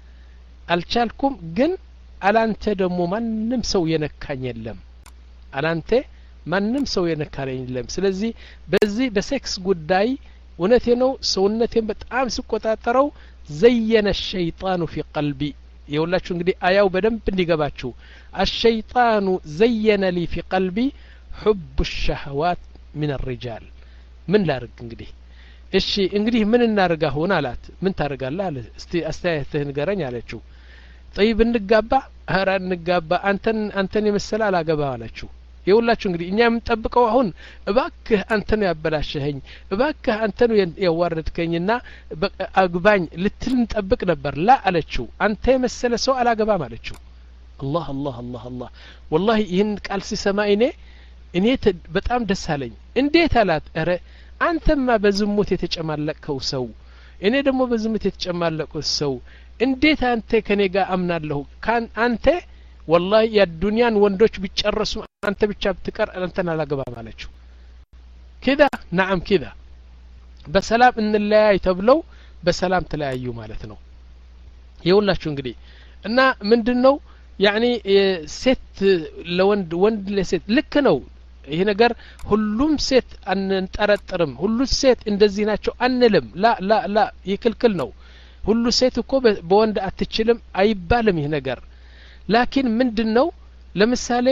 አልቻልኩም ግን አላንተ ደግሞ ማንንም ሰው የነካኝ የለም አላንተ ማንንም ሰው የነካኝ የለም ስለዚህ በዚህ በሴክስ ጉዳይ እውነቴ ነው ሰውነቴን በጣም ሲቆጣጠረው ዘየነ الشيطان في قلبي የውላችሁ እንግዲህ አያው በደንብ እንዲገባችሁ الشيطان زين لي في قلبي حب الشهوات من الرجال ምን ላርግ እንግዲህ እሺ እንግዲህ ምን እናርጋ ሆነ አላት ምን ታርጋለህ አለ እስቲ አስተያየትህን ንገረኝ አለችው طيب እንጋባ ኧረ እንጋባ አንተን አንተን የመሰለ አላገባ አለችው የውላችሁ እንግዲህ እኛ የምንጠብቀው አሁን እባክህ አንተ ነው ያበላሽኸኝ እባክህ አንተ ነው ያዋረድከኝና አግባኝ ልትል እንጠብቅ ነበር ላ አለችው አንተ የመሰለ ሰው አላገባም አለችው الله الله الله الله والله ይህን ቃል ሲሰማ እኔ እኔ በጣም ደስ አለኝ እንዴት አላት ኧረ አንተማ በዝሙት የተጨማለቀው ሰው እኔ ደግሞ በዝሙት የተጨማለቀው ሰው እንዴት አንተ ከኔ ጋር አምናለሁ ካን አንተ والله የዱንያን ወንዶች ቢጨርሱ አንተ ብቻ ብትቀር አንተን አላገባም አለችው كذا نعم كذا በሰላም እንለያይ ተብለው በሰላም ተለያዩ ማለት ነው ይውላችሁ እንግዲህ እና ምንድነው ያኒ ሴት ለወንድ ወንድ ለሴት ልክ ነው ይሄ ነገር ሁሉም ሴት አንጠረጥርም ሁሉ ሴት እንደዚህ ናቸው አንልም ላ ላ ላ ይክልክል ነው ሁሉ ሴት እኮ በወንድ አትችልም አይባልም ይሄ ነገር ላኪን ምንድነው ለምሳሌ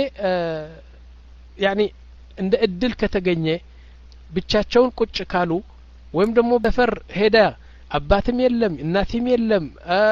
ያኒ እንደ እድል ከተገኘ ብቻቸውን ቁጭ ካሉ ወይም ደግሞ በፈር ሄዳ አባትም የለም እናትም የለም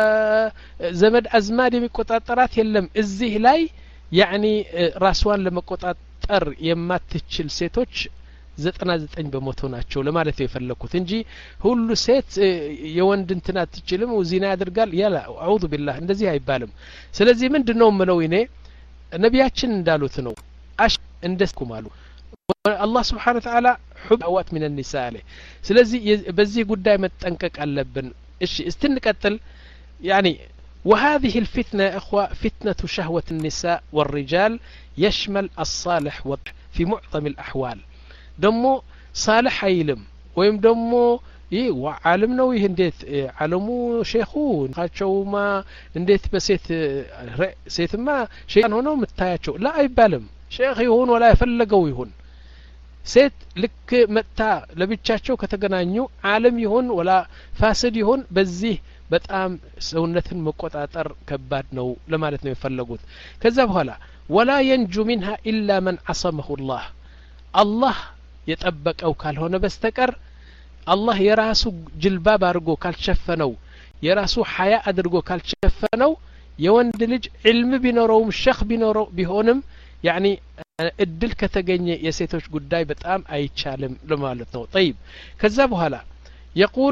ዘመድ አዝማድ የሚቆጣጠራት የለም እዚህ ላይ ያኒ ራስዋን ለመቆጣጠር የማትችል ሴቶች ዘጠና ዘጠኝ በመቶ ናቸው ለማለት የፈለኩት እንጂ ሁሉ ሴት የወንድ እንትና አትችልም ወዚና ያደርጋል ያላ አዑዙ ቢላህ እንደዚህ አይባልም ስለዚህ ምንድነው ምለው እኔ ነቢያችን እንዳሉት ነው አሽ እንደስኩም አሉ አላህ Subhanahu Wa Ta'ala حبوات من النساء عليه ስለዚህ በዚህ ጉዳይ መጠንቀቅ አለብን እሺ እስቲ እንቀጥል يعني وهذه الفتنة يا إخوة فتنة شهوة النساء والرجال يشمل الصالح في معظم الأحوال دمو صالح يلم ويم دمو ይህ ዓለም ነው ይህ እንዴት ዓለሙ ሼኹ ካቸውማ እንዴት በሴት ሴትማ ሸይጣን ሆነው መታያቸው ላ አይባልም ሼኽ ይሁን ወላ የፈለገው ይሁን ሴት ልክ መታ ለብቻቸው ከተገናኙ ዓለም ይሁን ወላ ፋስድ ይሁን በዚህ በጣም ሰውነትን መቆጣጠር ከባድ ነው ለማለት ነው የፈለጉት ከዛ በኋላ ወላ ينجو منها إلا من عصمه الله الله የጠበቀው ካልሆነ በስተቀር الله የራሱ ጅልባብ አድርጎ ካልሸፈነው የራሱ ሐያ አድርጎ ካልሸፈነው የወንድ ልጅ علم ቢኖረውም ሸኽ ቢኖረው ቢሆንም يعني እድል ከተገኘ የሴቶች ጉዳይ በጣም አይቻልም ለማለት ነው طيب ከዛ በኋላ يقول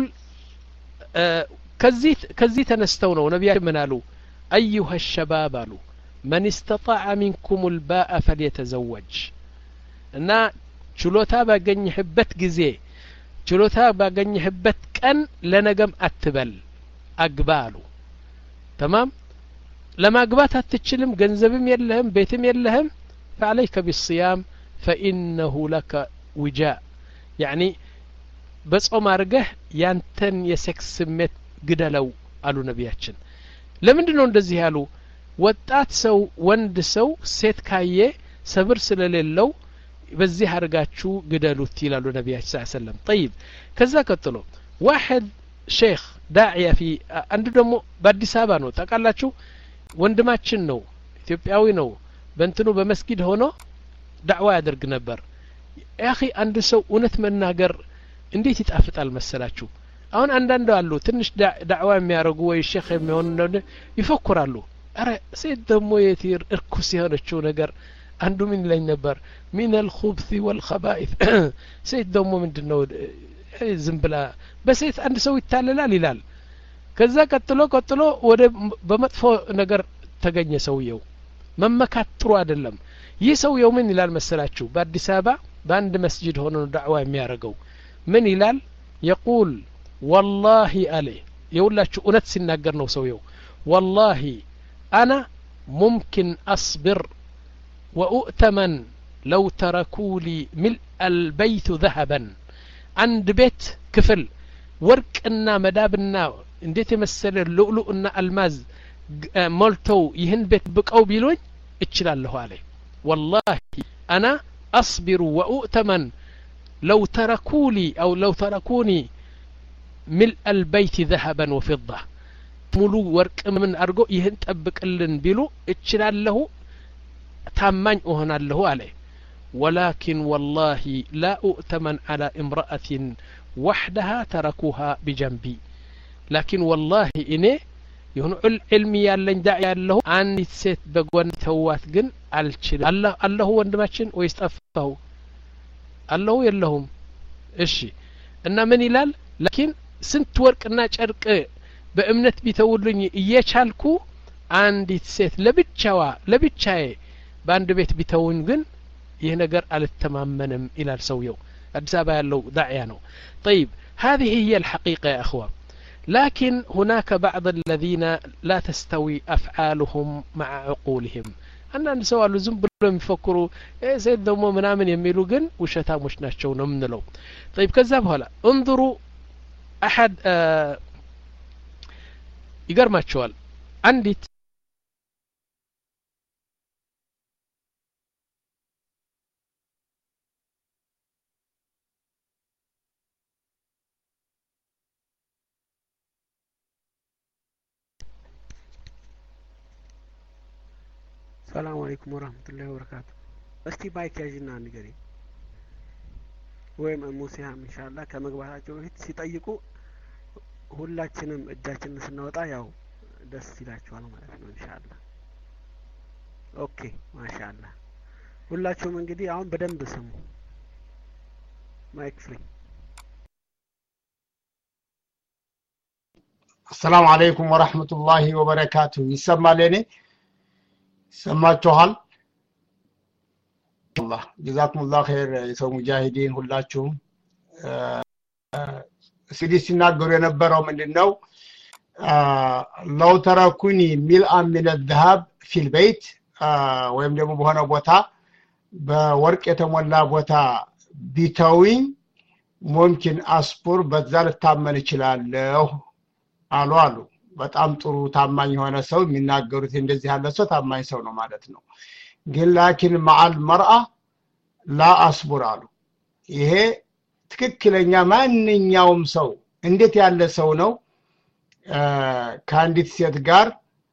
ከዚህ ከዚህ ተነስተው ነው ነብያችን ምን አሉ ايها الشباب አሉ من استطاع منكم الباء فليتزوج እና ችሎታ ባገኘህበት ጊዜ ችሎታ ባገኘህበት ቀን ለነገም አትበል አግባሉ تمام ለማግባት አትችልም ገንዘብም የለህም ቤትም የለህም فعليك بالصيام فإنه لك وجاء يعني በጾም አርገህ ያንተን የሴክስ ስሜት ግደለው አሉ ነብያችን ለምንድን ነው እንደዚህ ያሉ ወጣት ሰው ወንድ ሰው ሴት ካየ ሰብር ስለሌለው በዚህ አርጋችሁ ግደሉት ይላሉ ነብያችን ሰለላሁ ዐለይሂ ወሰለም طيب ከዛ ቀጥሎ واحد ሼኽ ዳዒያ في አንዱ ደግሞ በአዲስ አበባ ነው ታውቃላችሁ ወንድማችን ነው ኢትዮጵያዊ ነው በእንትኑ በመስጊድ ሆኖ ዳዕዋ ያደርግ ነበር ያኺ አንድ ሰው እውነት መናገር እንዴት ይጣፍጣል መሰላችሁ አሁን አንዳንድ አሉ ትንሽ ዳዕዋ የሚያረጉ ወይ ሼኽ የሚሆኑ ይፈክራሉ አረ ሴት ደግሞ የቲር እርኩስ የሆነችው ነገር አንዱ ምን ላይ ነበር من الخبث والخبائث ሴት ደግሞ ምንድነው ዝም ብላ በሴት አንድ ሰው ይታለላል ይላል ከዛ ቀጥሎ ቀጥሎ ወደ በመጥፎ ነገር ተገኘ ሰውየው መመካት ጥሩ አይደለም ይህ ሰውየው ምን ይላል መሰላችሁ በአዲስ አበባ በአንድ መስጂድ ሆኖ ዳዕዋ የሚያረገው ምን ይላል يقول والله عليه يقولላችሁ እውነት ሲናገር ነው ሰውየው والله انا ممكن اصبر وأؤتمن لو تركوا لي ملء البيت ذهبا عند بيت كفل ورقنا مدابنا እንዴት የመሰለ ሉዕሉዕና አልማዝ ሞልተው ይህን ቤት ብቀው ቢሉኝ እችላለሁ አለ والله انا اصبر واؤتمن لو تركوا لي او لو تركوني ملء البيت ذهبا وفضة ሙሉ ወርቅ ምን አርጎ ይህን ጠብቅልን ቢሉ እችላለሁ ታማኝ እሆናለሁ አለ ولكن والله لا أؤتمن على امرأة وحدها تركوها بجنبي لكن والله إني يهون علمي ያለኝ ዳዒ ያለው አንዲት ሴት በጎን ተዋት ግን አልችል አላህ አላህ ወንድማችን ወይስ ጠፋው አላህ የለሁም እሺ እና ምን ይላል لكن ስንት ወርቅና ጨርቅ በእምነት ቢተውልኝ እየቻልኩ አንዲት ሴት ለብቻዋ ለብቻዬ በአንድ ቤት ቢተውኝ ግን ይህ ነገር አልተማመንም ይላል ሰውየው አዲስ አበባ ያለው ዳዒያ ነው طيب هذه هي الحقيقة يا اخوان لكن هناك بعض الذين لا تستوي أفعالهم مع عقولهم አንዳንድ ሰው አሉ ዝም ብሎ የሚፈክሩ ሴት ደግሞ ምናምን የሚሉ ግን ውሸታሞች ናቸው ነው ምንለው طيب ከዛ በኋላ انظروا احد ይገርማቸዋል አንዲት السلام عليكم ورحمة الله وبركاته استي بايك ያዥና ንገሪ ወይም ሙሲያም ኢንሻአላህ ከመግባታቸው በፊት ሲጠይቁ ሁላችንም እጃችንን ስናወጣ ያው ደስ ይላችኋል ማለት ነው ኢንሻአላህ ኦኬ ማሻአላህ ሁላችሁም እንግዲህ አሁን በደንብ ስሙ ማይክ ፍሪ السلام عليكم ورحمة الله وبركاته يسمى لني سمعتوهال الله جزاكم الله خير የሰው ሙጃሂዲን ሁላችሁም ሲዲ ሲናገሩ የነበረው ምንድነው لو تركوني ملءا من الذهب في البيت ወይም ደግሞ በሆነ ቦታ በወርቅ የተሞላ ቦታ ቢተውኝ ممكن አስፖር በዛ ልታመን ይችላልው አሉ አሉ በጣም ጥሩ ታማኝ የሆነ ሰው የሚናገሩት እንደዚህ ያለ ሰው ታማኝ ሰው ነው ማለት ነው ግን لكن مع المرأة لا اصبر አሉ ይሄ ትክክለኛ ማንኛውም ሰው እንዴት ያለ ሰው ነው ካንዲት ሴት ጋር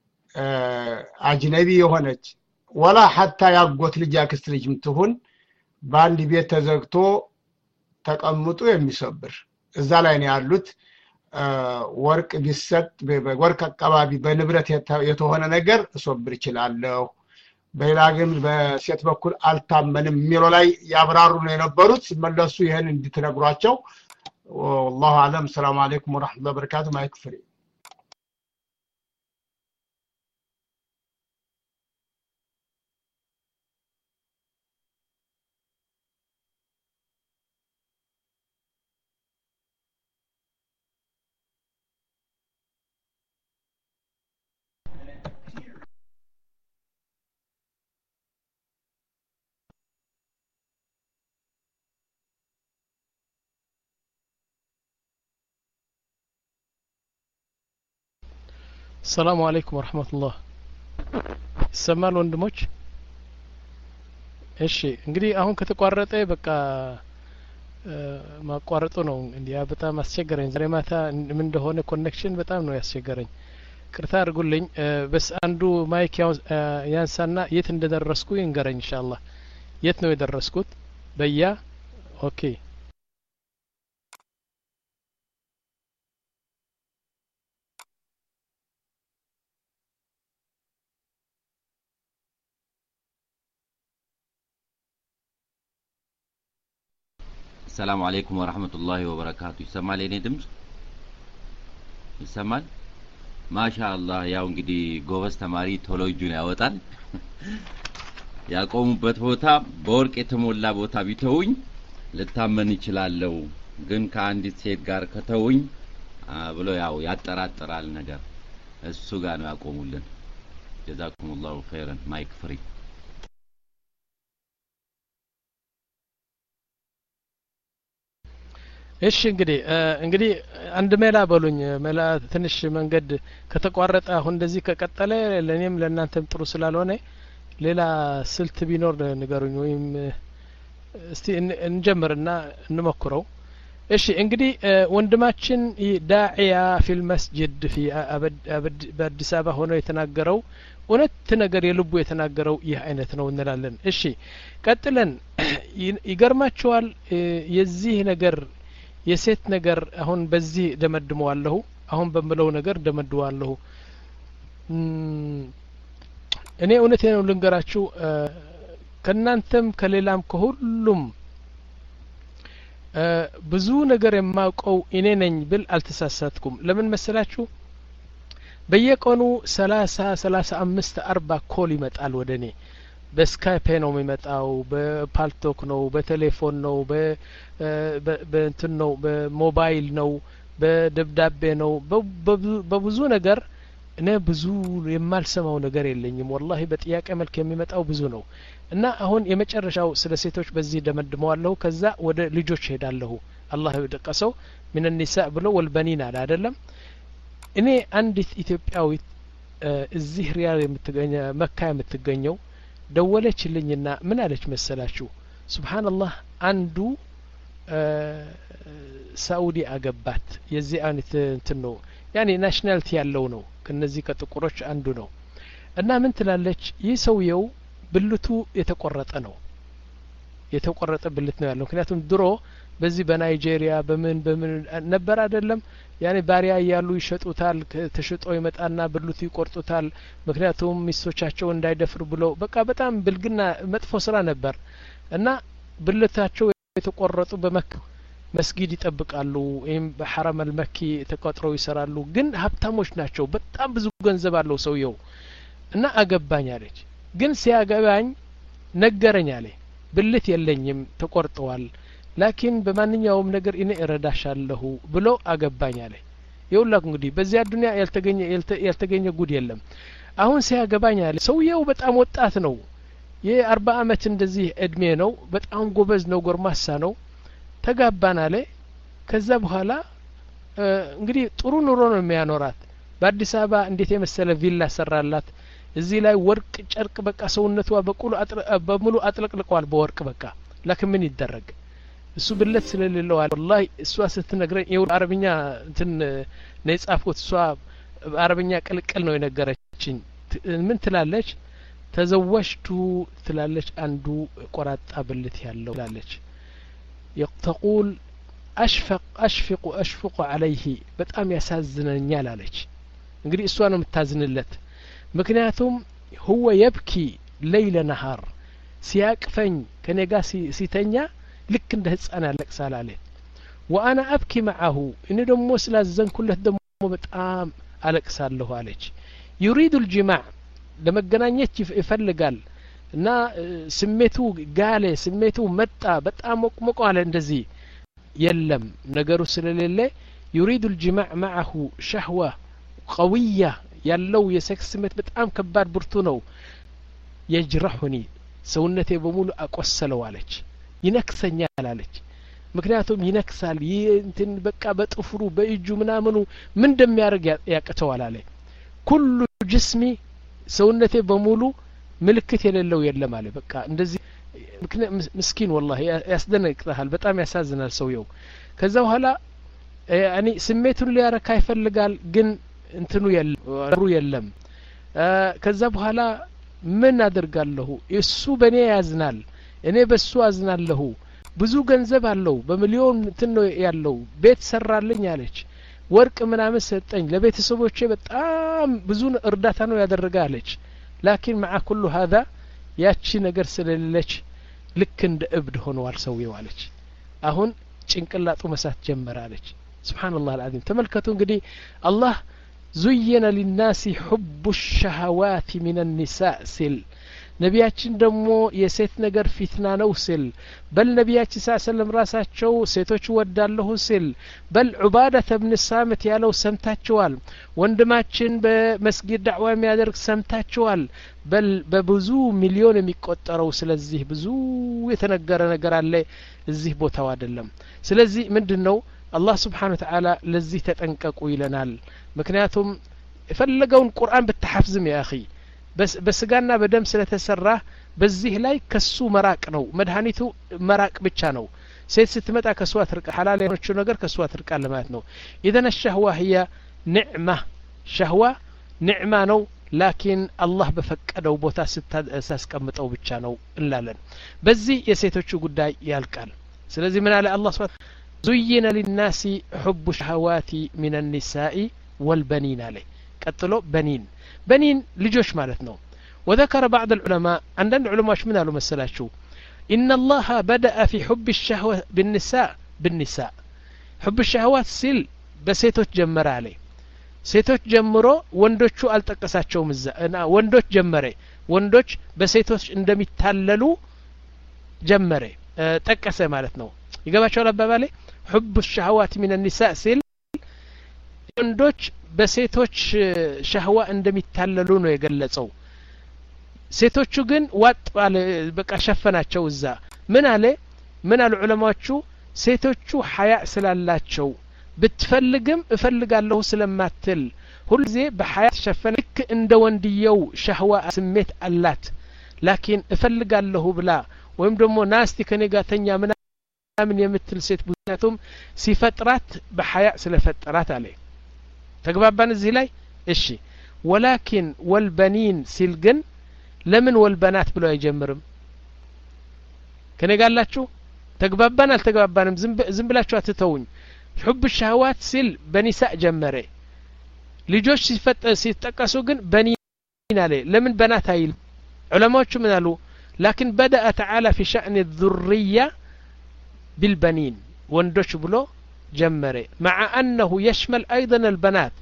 አጅነቢ የሆነች ولا حتى ያጎት ልጅ ያክስት ልጅም ትሁን ባንዲ ቤት ተዘግቶ ተቀምጡ የሚሰብር እዛ ላይ ነው ያሉት ወርቅ ቢሰጥ በወርቅ አቀባቢ በንብረት የተሆነ ነገር እሶብር ይችላልው በሌላ ግን በሴት በኩል አልታመንም የሚለው ላይ ያብራሩ ነው የነበሩት መለሱ ይሄን እንድትነግሯቸው والله اعلم السلام عليكم ورحمه الله وبركاته ما يكفري السلام عليكم ورحمة الله ይሰማል ወንድሞች እሺ እንግዲህ አሁን ከተቋረጠ በቃ ማቋረጡ ነው እንዲያ በጣም አስቸገረኝ ዛሬ ማታ ምን እንደሆነ ኮኔክሽን በጣም ነው ያስቸገረኝ ቅርታ አድርጉልኝ በስ አንዱ ማይክ ያንሳና የት እንደደረስኩ ይንገረኝ ኢንሻአላህ የት ነው የደረስኩት በያ ኦኬ السلام عليكم ورحمة الله وبركاته يسمع لي دمج يسمع ما شاء الله ያው እንግዲህ ጎበዝ ተማሪ ቶሎ እጁን ያወጣል ያቆሙበት ቦታ በወርቅ የተሞላ ቦታ ቢተውኝ ልታመን ይችላልው ግን ከአንዲት ሴት ጋር ከተውኝ ብሎ ያው ያጠራጥራል ነገር እሱ ጋር ነው ያቆሙልን جزاكم الله خيرا ማይክ ፍሪ እሺ እንግዲህ እንግዲህ አንድ ሜላ በሉኝ ሜላ ትንሽ መንገድ ከተቋረጠ አሁን እንደዚህ ከቀጠለ ለኔም ለእናንተም ጥሩ ስላልሆነ ሌላ ስልት ቢኖር ንገሩኝ ወይም እስቲ እንጀምርና እንሞክረው እሺ እንግዲህ ወንድማችን ዳዒያ ፊል መስጂድ ፊ በአዲስ አበባ ሆኖ የተናገረው እውነት ነገር የልቡ የተናገረው ይህ አይነት ነው እንላለን እሺ ቀጥለን ይገርማችኋል የዚህ ነገር የሴት ነገር አሁን በዚህ ደመድመዋለሁ አሁን በመለው ነገር ደመድመዋለሁ እኔ እውነቴ ነው ልንገራችሁ ከናንተም ከሌላም ከሁሉም ብዙ ነገር የማውቀው እኔ ነኝ ብል አልተሳሳትኩም ለምን መሰላችሁ በየቀኑ ሰላሳ ሰላሳ አምስት አርባ ኮል ይመጣል ወደኔ በስካይፕ ነው የሚመጣው በፓልቶክ ነው በቴሌፎን ነው በእንትን ነው በሞባይል ነው በደብዳቤ ነው በብዙ ነገር እኔ ብዙ የማልሰማው ነገር የለኝም والله በጥያቄ መልክ የሚመጣው ብዙ ነው እና አሁን የመጨረሻው ስለ ሴቶች በዚህ ደመድመዋለሁ ከዛ ወደ ልጆች ሄዳለሁ አላህ ይደቀሰው من النساء ብሎ ወልበኒና አይደለም እኔ አንዲት ኢትዮጵያዊት እዚህ ሪያድ የምትገኘ መካ የምትገኘው ደወለችልኝና ምን አለች መሰላችሁ ሱብሃንአላህ አንዱ ሳኡዲ አገባት የዚህ አይነት እንትን ነው ያኔ ናሽናሊቲ ያለው ነው ከነዚህ ከጥቁሮች አንዱ ነው እና ምን ትላለች ይህ ሰውየው ብልቱ የተቆረጠ ነው የተቆረጠ ብልት ነው ያለው ምክንያቱም ድሮ በዚህ በናይጄሪያ በምን በምን ነበር አይደለም ያኔ ባሪያ ያሉ ይሸጡታል ተሽጦ ይመጣና ብልቱ ይቆርጡታል ምክንያቱም ሚስቶቻቸው እንዳይደፍሩ ብለው በቃ በጣም ብልግና መጥፎ ስራ ነበር እና ብልታቸው የተቆረጡ በመካ መስጊድ ይጠብቃሉ ወይም በሐረም አልመኪ ተቆጥረው ይሰራሉ ግን ሀብታሞች ናቸው በጣም ብዙ ገንዘብ አለው ሰውየው እና አገባኝ አለች ግን ሲያገባኝ ነገረኝ አለ ብልት የለኝም ተቆርጠዋል ላኪን በማንኛውም ነገር እኔ እረዳሻለሁ ብሎ አገባኝ አለ ይውላክ እንግዲህ በዚያ ዱንያ ያልተገኘ ያልተገኘ ጉድ የለም አሁን ሲያገባኝ አለ ሰውየው በጣም ወጣት ነው የአርባ አመት እንደዚህ እድሜ ነው በጣም ጎበዝ ነው ጎርማሳ ነው ተጋባን አለ ከዛ በኋላ እንግዲህ ጥሩ ኑሮ ነው የሚያኖራት በአዲስ አበባ እንዴት የመሰለ ቪላ ሰራላት እዚህ ላይ ወርቅ ጨርቅ በቃ ሰውነቷ በቁሉ በሙሉ አጥለቅልቋል በወርቅ በቃ ለከ ምን ይደረግ እሱ ብለት ስለሌለው والله እሷ ስትነግረኝ ይው አረብኛ እንትን ነው የጻፍኩት እሷ አረብኛ ቅልቅል ነው የነገረችኝ ምን ትላለች ተዘወጅቱ ትላለች አንዱ ቆራጣ ብልት ያለው ትላለች يقول اشفق اشفق اشفق عليه በጣም ያሳዝነኛል አለች እንግዲህ እሷ ነው የምታዝንለት ምክንያቱም هو يبكي ليل نهار ሲያቅፈኝ ከኔ ጋር ሲተኛ ልክ እንደ ህፃን ያለቅሳል አለ وانا ابكي معه እኔ ደግሞ ስላዘንኩለት ደግሞ በጣም አለቅሳለሁ አለች يريد الجماع ለመገናኘት ይፈልጋል እና ስሜቱ ጋለ ስሜቱ መጣ በጣም ሞቅሞቅ አለ እንደዚህ የለም ነገሩ ስለሌለ يريد الجماع معه شهوة قوية ያለው የሴክስ ስሜት በጣም ከባድ ብርቱ ነው يجرحني ሰውነቴ በሙሉ አቆሰለው አለች ይነክሰኛል አለች ምክንያቱም ይነክሳል እንትን በቃ በጥፍሩ በእጁ ምናምኑ ምን እንደሚያርግ ያቀተዋል አለ ኩሉ ጅስሚ ሰውነቴ በሙሉ ምልክት የሌለው የለም አለ በቃ እንደዚህ ምስኪን والله ያስደነግጣል በጣም ያሳዝናል ሰውየው ከዛ በኋላ ያኒ ስሜቱን ሊያረካ ይፈልጋል ግን እንትኑ የለም ከዛ በኋላ ምን አደርጋለሁ እሱ በኔ ያዝናል እኔ በሱ አዝናለሁ ብዙ ገንዘብ አለው በሚሊዮን እንትን ነው ያለው ቤት ሰራልኝ አለች ወርቅ ምናምን ሰጠኝ ለቤተሰቦቼ በጣም ብዙ እርዳታ ነው ያደረጋለች ላኪን مع كل هذا ያቺ ነገር ስለሌለች ልክ እንደ እብድ ሆነዋል ሰውየው አለች አሁን ጭንቅላቱ መሳት ጀመራለች سبحان الله العظيم ተመልከቱ እንግዲህ አላህ زين للناس حب الشهوات من النساء سل ነቢያችን ደግሞ የሴት ነገር ፊትና ነው ሲል በል ነቢያችን ሰለላሁ ራሳቸው ሴቶች ወዳለሁ ሲል በል ዑባዳተ ኢብኑ ሳምት ያለው ሰምታቸዋል ወንድማችን በመስጊድ ዳዕዋ የሚያደርግ ሰምታቸዋል በል በብዙ ሚሊዮን የሚቆጠረው ስለዚህ ብዙ የተነገረ ነገር አለ እዚህ ቦታው አይደለም ስለዚህ ምንድነው አላህ Subhanahu Wa Ta'ala ለዚህ ተጠንቀቁ ይለናል ምክንያቱም የፈለገውን ቁርአን በተሐፍዝም ያ اخي በስ በስጋና በደም ስለተሰራ በዚህ ላይ ከሱ መራቅ ነው መድኃኒቱ መራቅ ብቻ ነው ሴት ስትመጣ ከሷ ትርቅ ሐላል የሆነችው ነገር ከሷ ትርቅ ለማለት ነው اذا الشهوه هي نعمه شهوه نعمه ነው ላኪን አላህ በፈቀደው ቦታ ስታስቀምጠው ብቻ ነው እንላለን በዚህ የሴቶቹ ጉዳይ ያልቃል ስለዚህ ምን አለ አላህ Subhanahu زين للناس حب الشهوات من النساء والبنين عليه ቀጥሎ በኒን በኒን ልጆች ማለት ነው وذكر بعض العلماء عندنا علماء ምን አሉ መሰላችሁ ان الله بدا في حب الشهوه بالنساء بالنساء حب الشهوات ሲል በሴቶች ጀመረ አለ ሴቶች ጀምሮ ወንዶቹ አልጠቀሳቸውም እዛ እና ወንዶች ጀመረ ወንዶች በሴቶች እንደሚታለሉ ጀመረ ጠቀሰ ማለት ነው ይገባቸዋል አባባሌ حب الشهوات من النساء ሲል ወንዶች በሴቶች ሸህዋ እንደሚታለሉ ነው የገለጸው ሴቶቹ ግን ዋጥ ባለ በቃ ሸፈናቸው እዛ ምን አለ ምን አሉ ዑለማዎቹ ሴቶቹ ሐያ ስላላቸው ብትፈልግም እፈልጋለሁ ስለማትል ሁልጊዜ በሐያ ተሸፈነ ልክ እንደ ወንድየው ሸህዋ ስሜት አላት ላኪን እፈልጋለሁ ብላ ወይም ደግሞ ናስቲ ከኔ ጋር ተኛ ምናምን የምትል ሴት ብቻቱም ሲፈጥራት በሐያ ስለፈጠራት አለ ተግባባን እዚህ ላይ እሺ ወላኪን ወልበኒን ሲል ግን ለምን ወልበናት ብሎ አይጀምርም ከኔ ጋላችሁ ተግባባን አልተግባባንም ዝም ብላችሁ አትተውኝ حب الشهوات ሲል በኒሳ ጀመረ ልጆች ሲፈጠር ሲጠቀሱ ግን በኒን አለ ለምን በናት አይል ዑለማዎቹ ምን አሉ لكن بدأ تعالى في شأن الذرية بالبنين ወንዶች ብሎ ጀመረ مع أنه يشمل أيضا البنات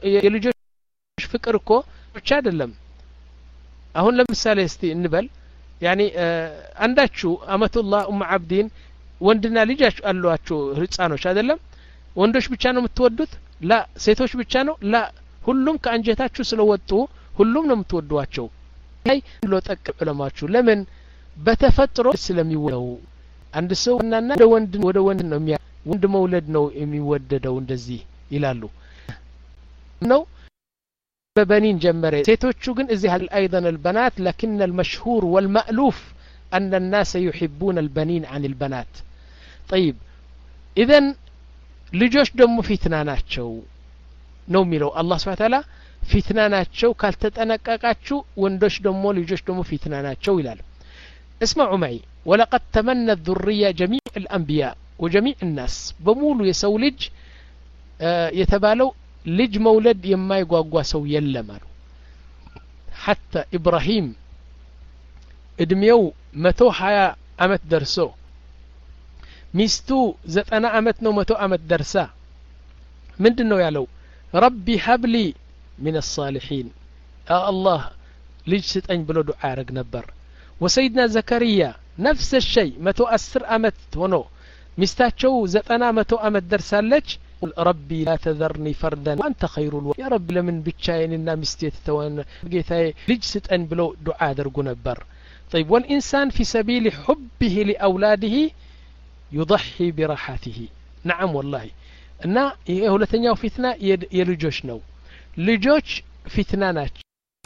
የልጆች ፍቅር እኮ ብቻ አይደለም አሁን ለምሳሌ እስቲ እንበል ያኒ አንዳችሁ አመቱላህ ኡም አብዲን ወንድና ልጅ አሏችሁ ህፃኖች አይደለም ወንዶች ብቻ ነው የምትወዱት ላ ሴቶች ብቻ ነው ላ ሁሉም ከአንጀታችሁ ስለወጡ ሁሉም ነው የምትወዷቸው አይ ለጠቅ ዑለማችሁ ለምን በተፈጥሮ ስለሚወደው አንድ ሰው እናና ወደ ወንድ ወደ ወንድ ነው የሚያ ወንድ መውለድ ነው የሚወደደው እንደዚህ ይላሉ ነው በበኒን ጀመረ ሴቶቹ ግን እዚህ ايضا البنات لكن المشهور والمألوف ان الناس يحبون البنين عن البنات طيب اذا ልጆች ደግሞ ፊትና ናቸው ነው የሚለው አላህ Subhanahu Wa Ta'ala ፊትና ናቸው ካልተጠነቀቃችሁ ወንዶች ደግሞ ልጆች ደግሞ ፊትና ናቸው ይላል اسمعوا معي ولقد تمنى الذريه جميع الانبياء وجميع الناس بمولو يسو لج يتبالو لج مولد يما يغواغوا سو يلم አሉ حتى ابراهيم ادميو مئة وعشرين አመት ደርሶ ሚስቱ ዘጠና አመት ነው መቶ አመት ደርሳ ምንድነው ያለው ረቢ ሀብሊ من الصالحين الله ልጅ ስጠኝ ብሎ ዱዓ ያረግ ነበር وسيدنا زكريا نفس الشيء مئة وعشرة አመት ሆኖ ሚስታቸው ዘጠና መቶ አመት ደርሳለች ربي لا تذرني فردا وانت خير الو يا رب لمن ብቻዬንና ሚስቴ ተተወን ጌታዬ ልጅ ስጠኝ ብሎ ዱዓ ያደርጉ ነበር طيب والانسان في سبيل حبه لاولاده يضحي براحته نعم والله እና ይሄ ሁለተኛው ፊትና የልጆች ነው ልጆች ፊትና ናቸው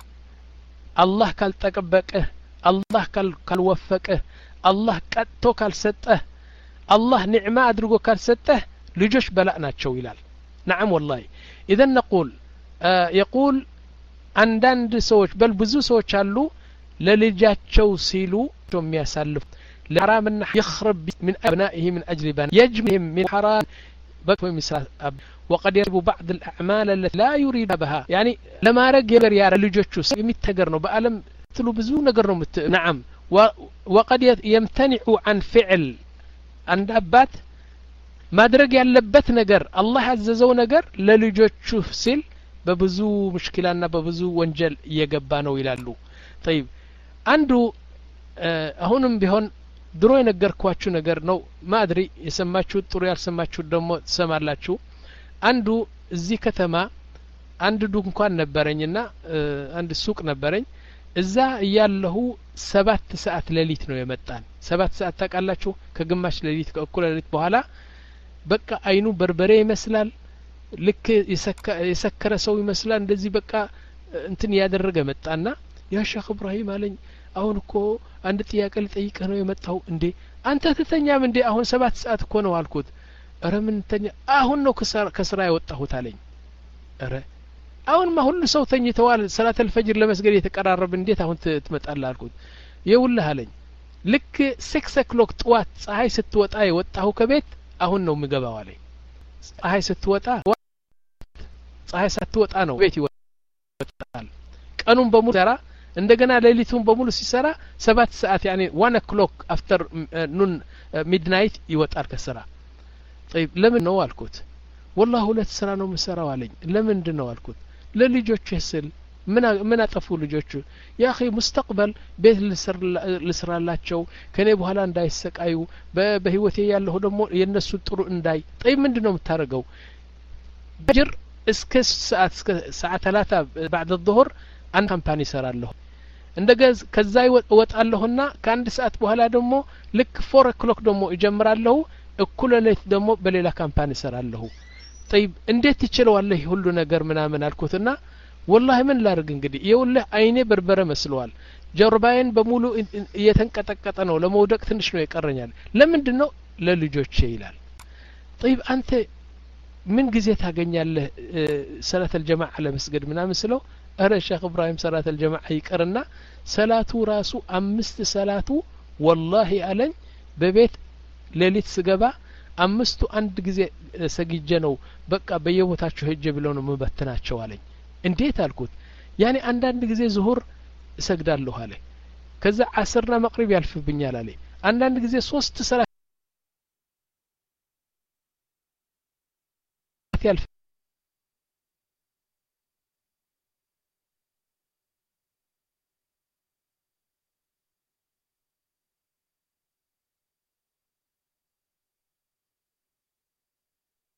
አላህ ካልተቀበቀህ አላህ ካልወፈቀህ አላህ ቀጥቶ ካልሰጠህ አላህ ኒዕማ አድርጎ ካልሰጠህ ልጆች በላእ ናቸው ይላል نعم والله اذا نقول آه يقول አንዳንድ ሰዎች በል ብዙ ሰዎች አሉ ለልጃቸው ሲሉ የሚያሳልፉ ለሐራምና يخرب من ابنائه من اجل بان يجمهم من حرام بكم مثال وقد يرب بعض الاعمال التي لا يريد بها يعني لما رج يغير يا ልጆቹ የሚተገር ነው በአለም ትሉ ብዙ ነገር ነው نعم وقد يمتنع عن فعل عند አባት ማድረግ ያለበት ነገር አላህ ያዘዘው ነገር ለልጆቹ ሲል በብዙ ሙሽኪላና በብዙ ወንጀል እየገባ ነው ይላሉ طيب አንዱ አሁንም ቢሆን ድሮ የነገርኳችሁ ነገር ነው ማድሪ የሰማችሁት ጥሩ ያልሰማችሁት ደግሞ ትሰማላችሁ አንዱ እዚህ ከተማ አንድ ድንኳን ነበረኝና አንድ ሱቅ ነበረኝ እዛ ያለሁ ሰባት ሰዓት ሌሊት ነው የመጣን ሰባት ሰዓት ታቃላችሁ ከግማሽ ሌሊት ከእኩለ ሌሊት በኋላ በቃ አይኑ በርበሬ ይመስላል ልክ የሰከረ ሰው ይመስላል እንደዚህ በቃ እንትን ያደረገ መጣና ያ ሼክ ኢብራሂም አለኝ አሁን እኮ አንድ ጥያቄ ልጠይቅህ ነው የመጣው እንዴ አንተ ትተኛም እንዴ አሁን ሰባት ሰዓት እኮ ነው አልኩት አረ ምን ተኛ አሁን ነው ከስራ የወጣሁት አለኝ አረ አሁን ማ ሁሉ ሰው ተኝተዋል ሰላተል ፈጅር ለመስገድ የተቀራረበ እንዴት አሁን ትመጣለህ አልኩት ይውልህ አለኝ ልክ ስድስት o'clock ጠዋት ፀሐይ ስትወጣ የወጣሁ ከቤት አሁን ነው ምገባው አለኝ ፀሐይ ስትወጣ ፀሐይ ስትወጣ ነው ቤት ይወጣል ቀኑን በሙሉ ሰራ እንደገና ሌሊቱን በሙሉ ሲሰራ ሰባት ሰዓት يعني one o'clock after noon midnight ይወጣል ከስራ طيب ለምን ነው አልኩት والله ሁለት ስራ ነው መስራው አለኝ ለምንድን ነው አልኩት ለልጆቹ ስል ምን ምን አጠፉ ልጆቹ ያ اخي مستقبل ቤት ልስራላቸው ከኔ በኋላ እንዳይሰቃዩ በህይወቴ ያለው ደግሞ የነሱ ጥሩ እንዳይ طيب ምንድነው የምታረገው በጅር እስከ ሰዓት እስከ ሰዓት ثلاثة بعد الظهر አንድ ካምፓኒ ሰራለሁ እንደገዝ ከዛ ወጣለሁና ከአንድ ሰዓት በኋላ ደግሞ ልክ four o'clock ደግሞ ይጀምራለሁ እኩለ ሌሊት ደግሞ በሌላ ካምፓኒ ሰራለሁ طيب እንዴት ይችላል ይሄ ሁሉ ነገር ምናምን አልኩትና والله ምን ላርግ እንግዲህ ይውልህ አይኔ በርበረ መስሏል ጀርባዬን በሙሉ እየተንቀጠቀጠ ነው ለመውደቅ ትንሽ ነው ይቀረኛል ለምንድነው ለልጆቼ ይላል طيب አንተ ምን ጊዜ ታገኛለህ ሰላተል ጀማዓ ለመስገድ ምናምን ስለው አረ ሼክ ኢብራሂም ሰላተል ጀማዓ ይቀርና ሰላቱ ራሱ አምስት ሰላቱ والله አለኝ በቤት ሌሊት ስገባ አምስቱ አንድ ጊዜ ሰግጄ ነው በቃ በየቦታቸው ሄጄ ብለው ነው መበተናቸው አለኝ እንዴት አልኩት ያኔ አንዳንድ ጊዜ ዙሁር እሰግዳለሁ አለ ከዛ አስርና መግሪብ ያልፍብኛል አለ አንዳንድ ጊዜ ሶስት ሰላት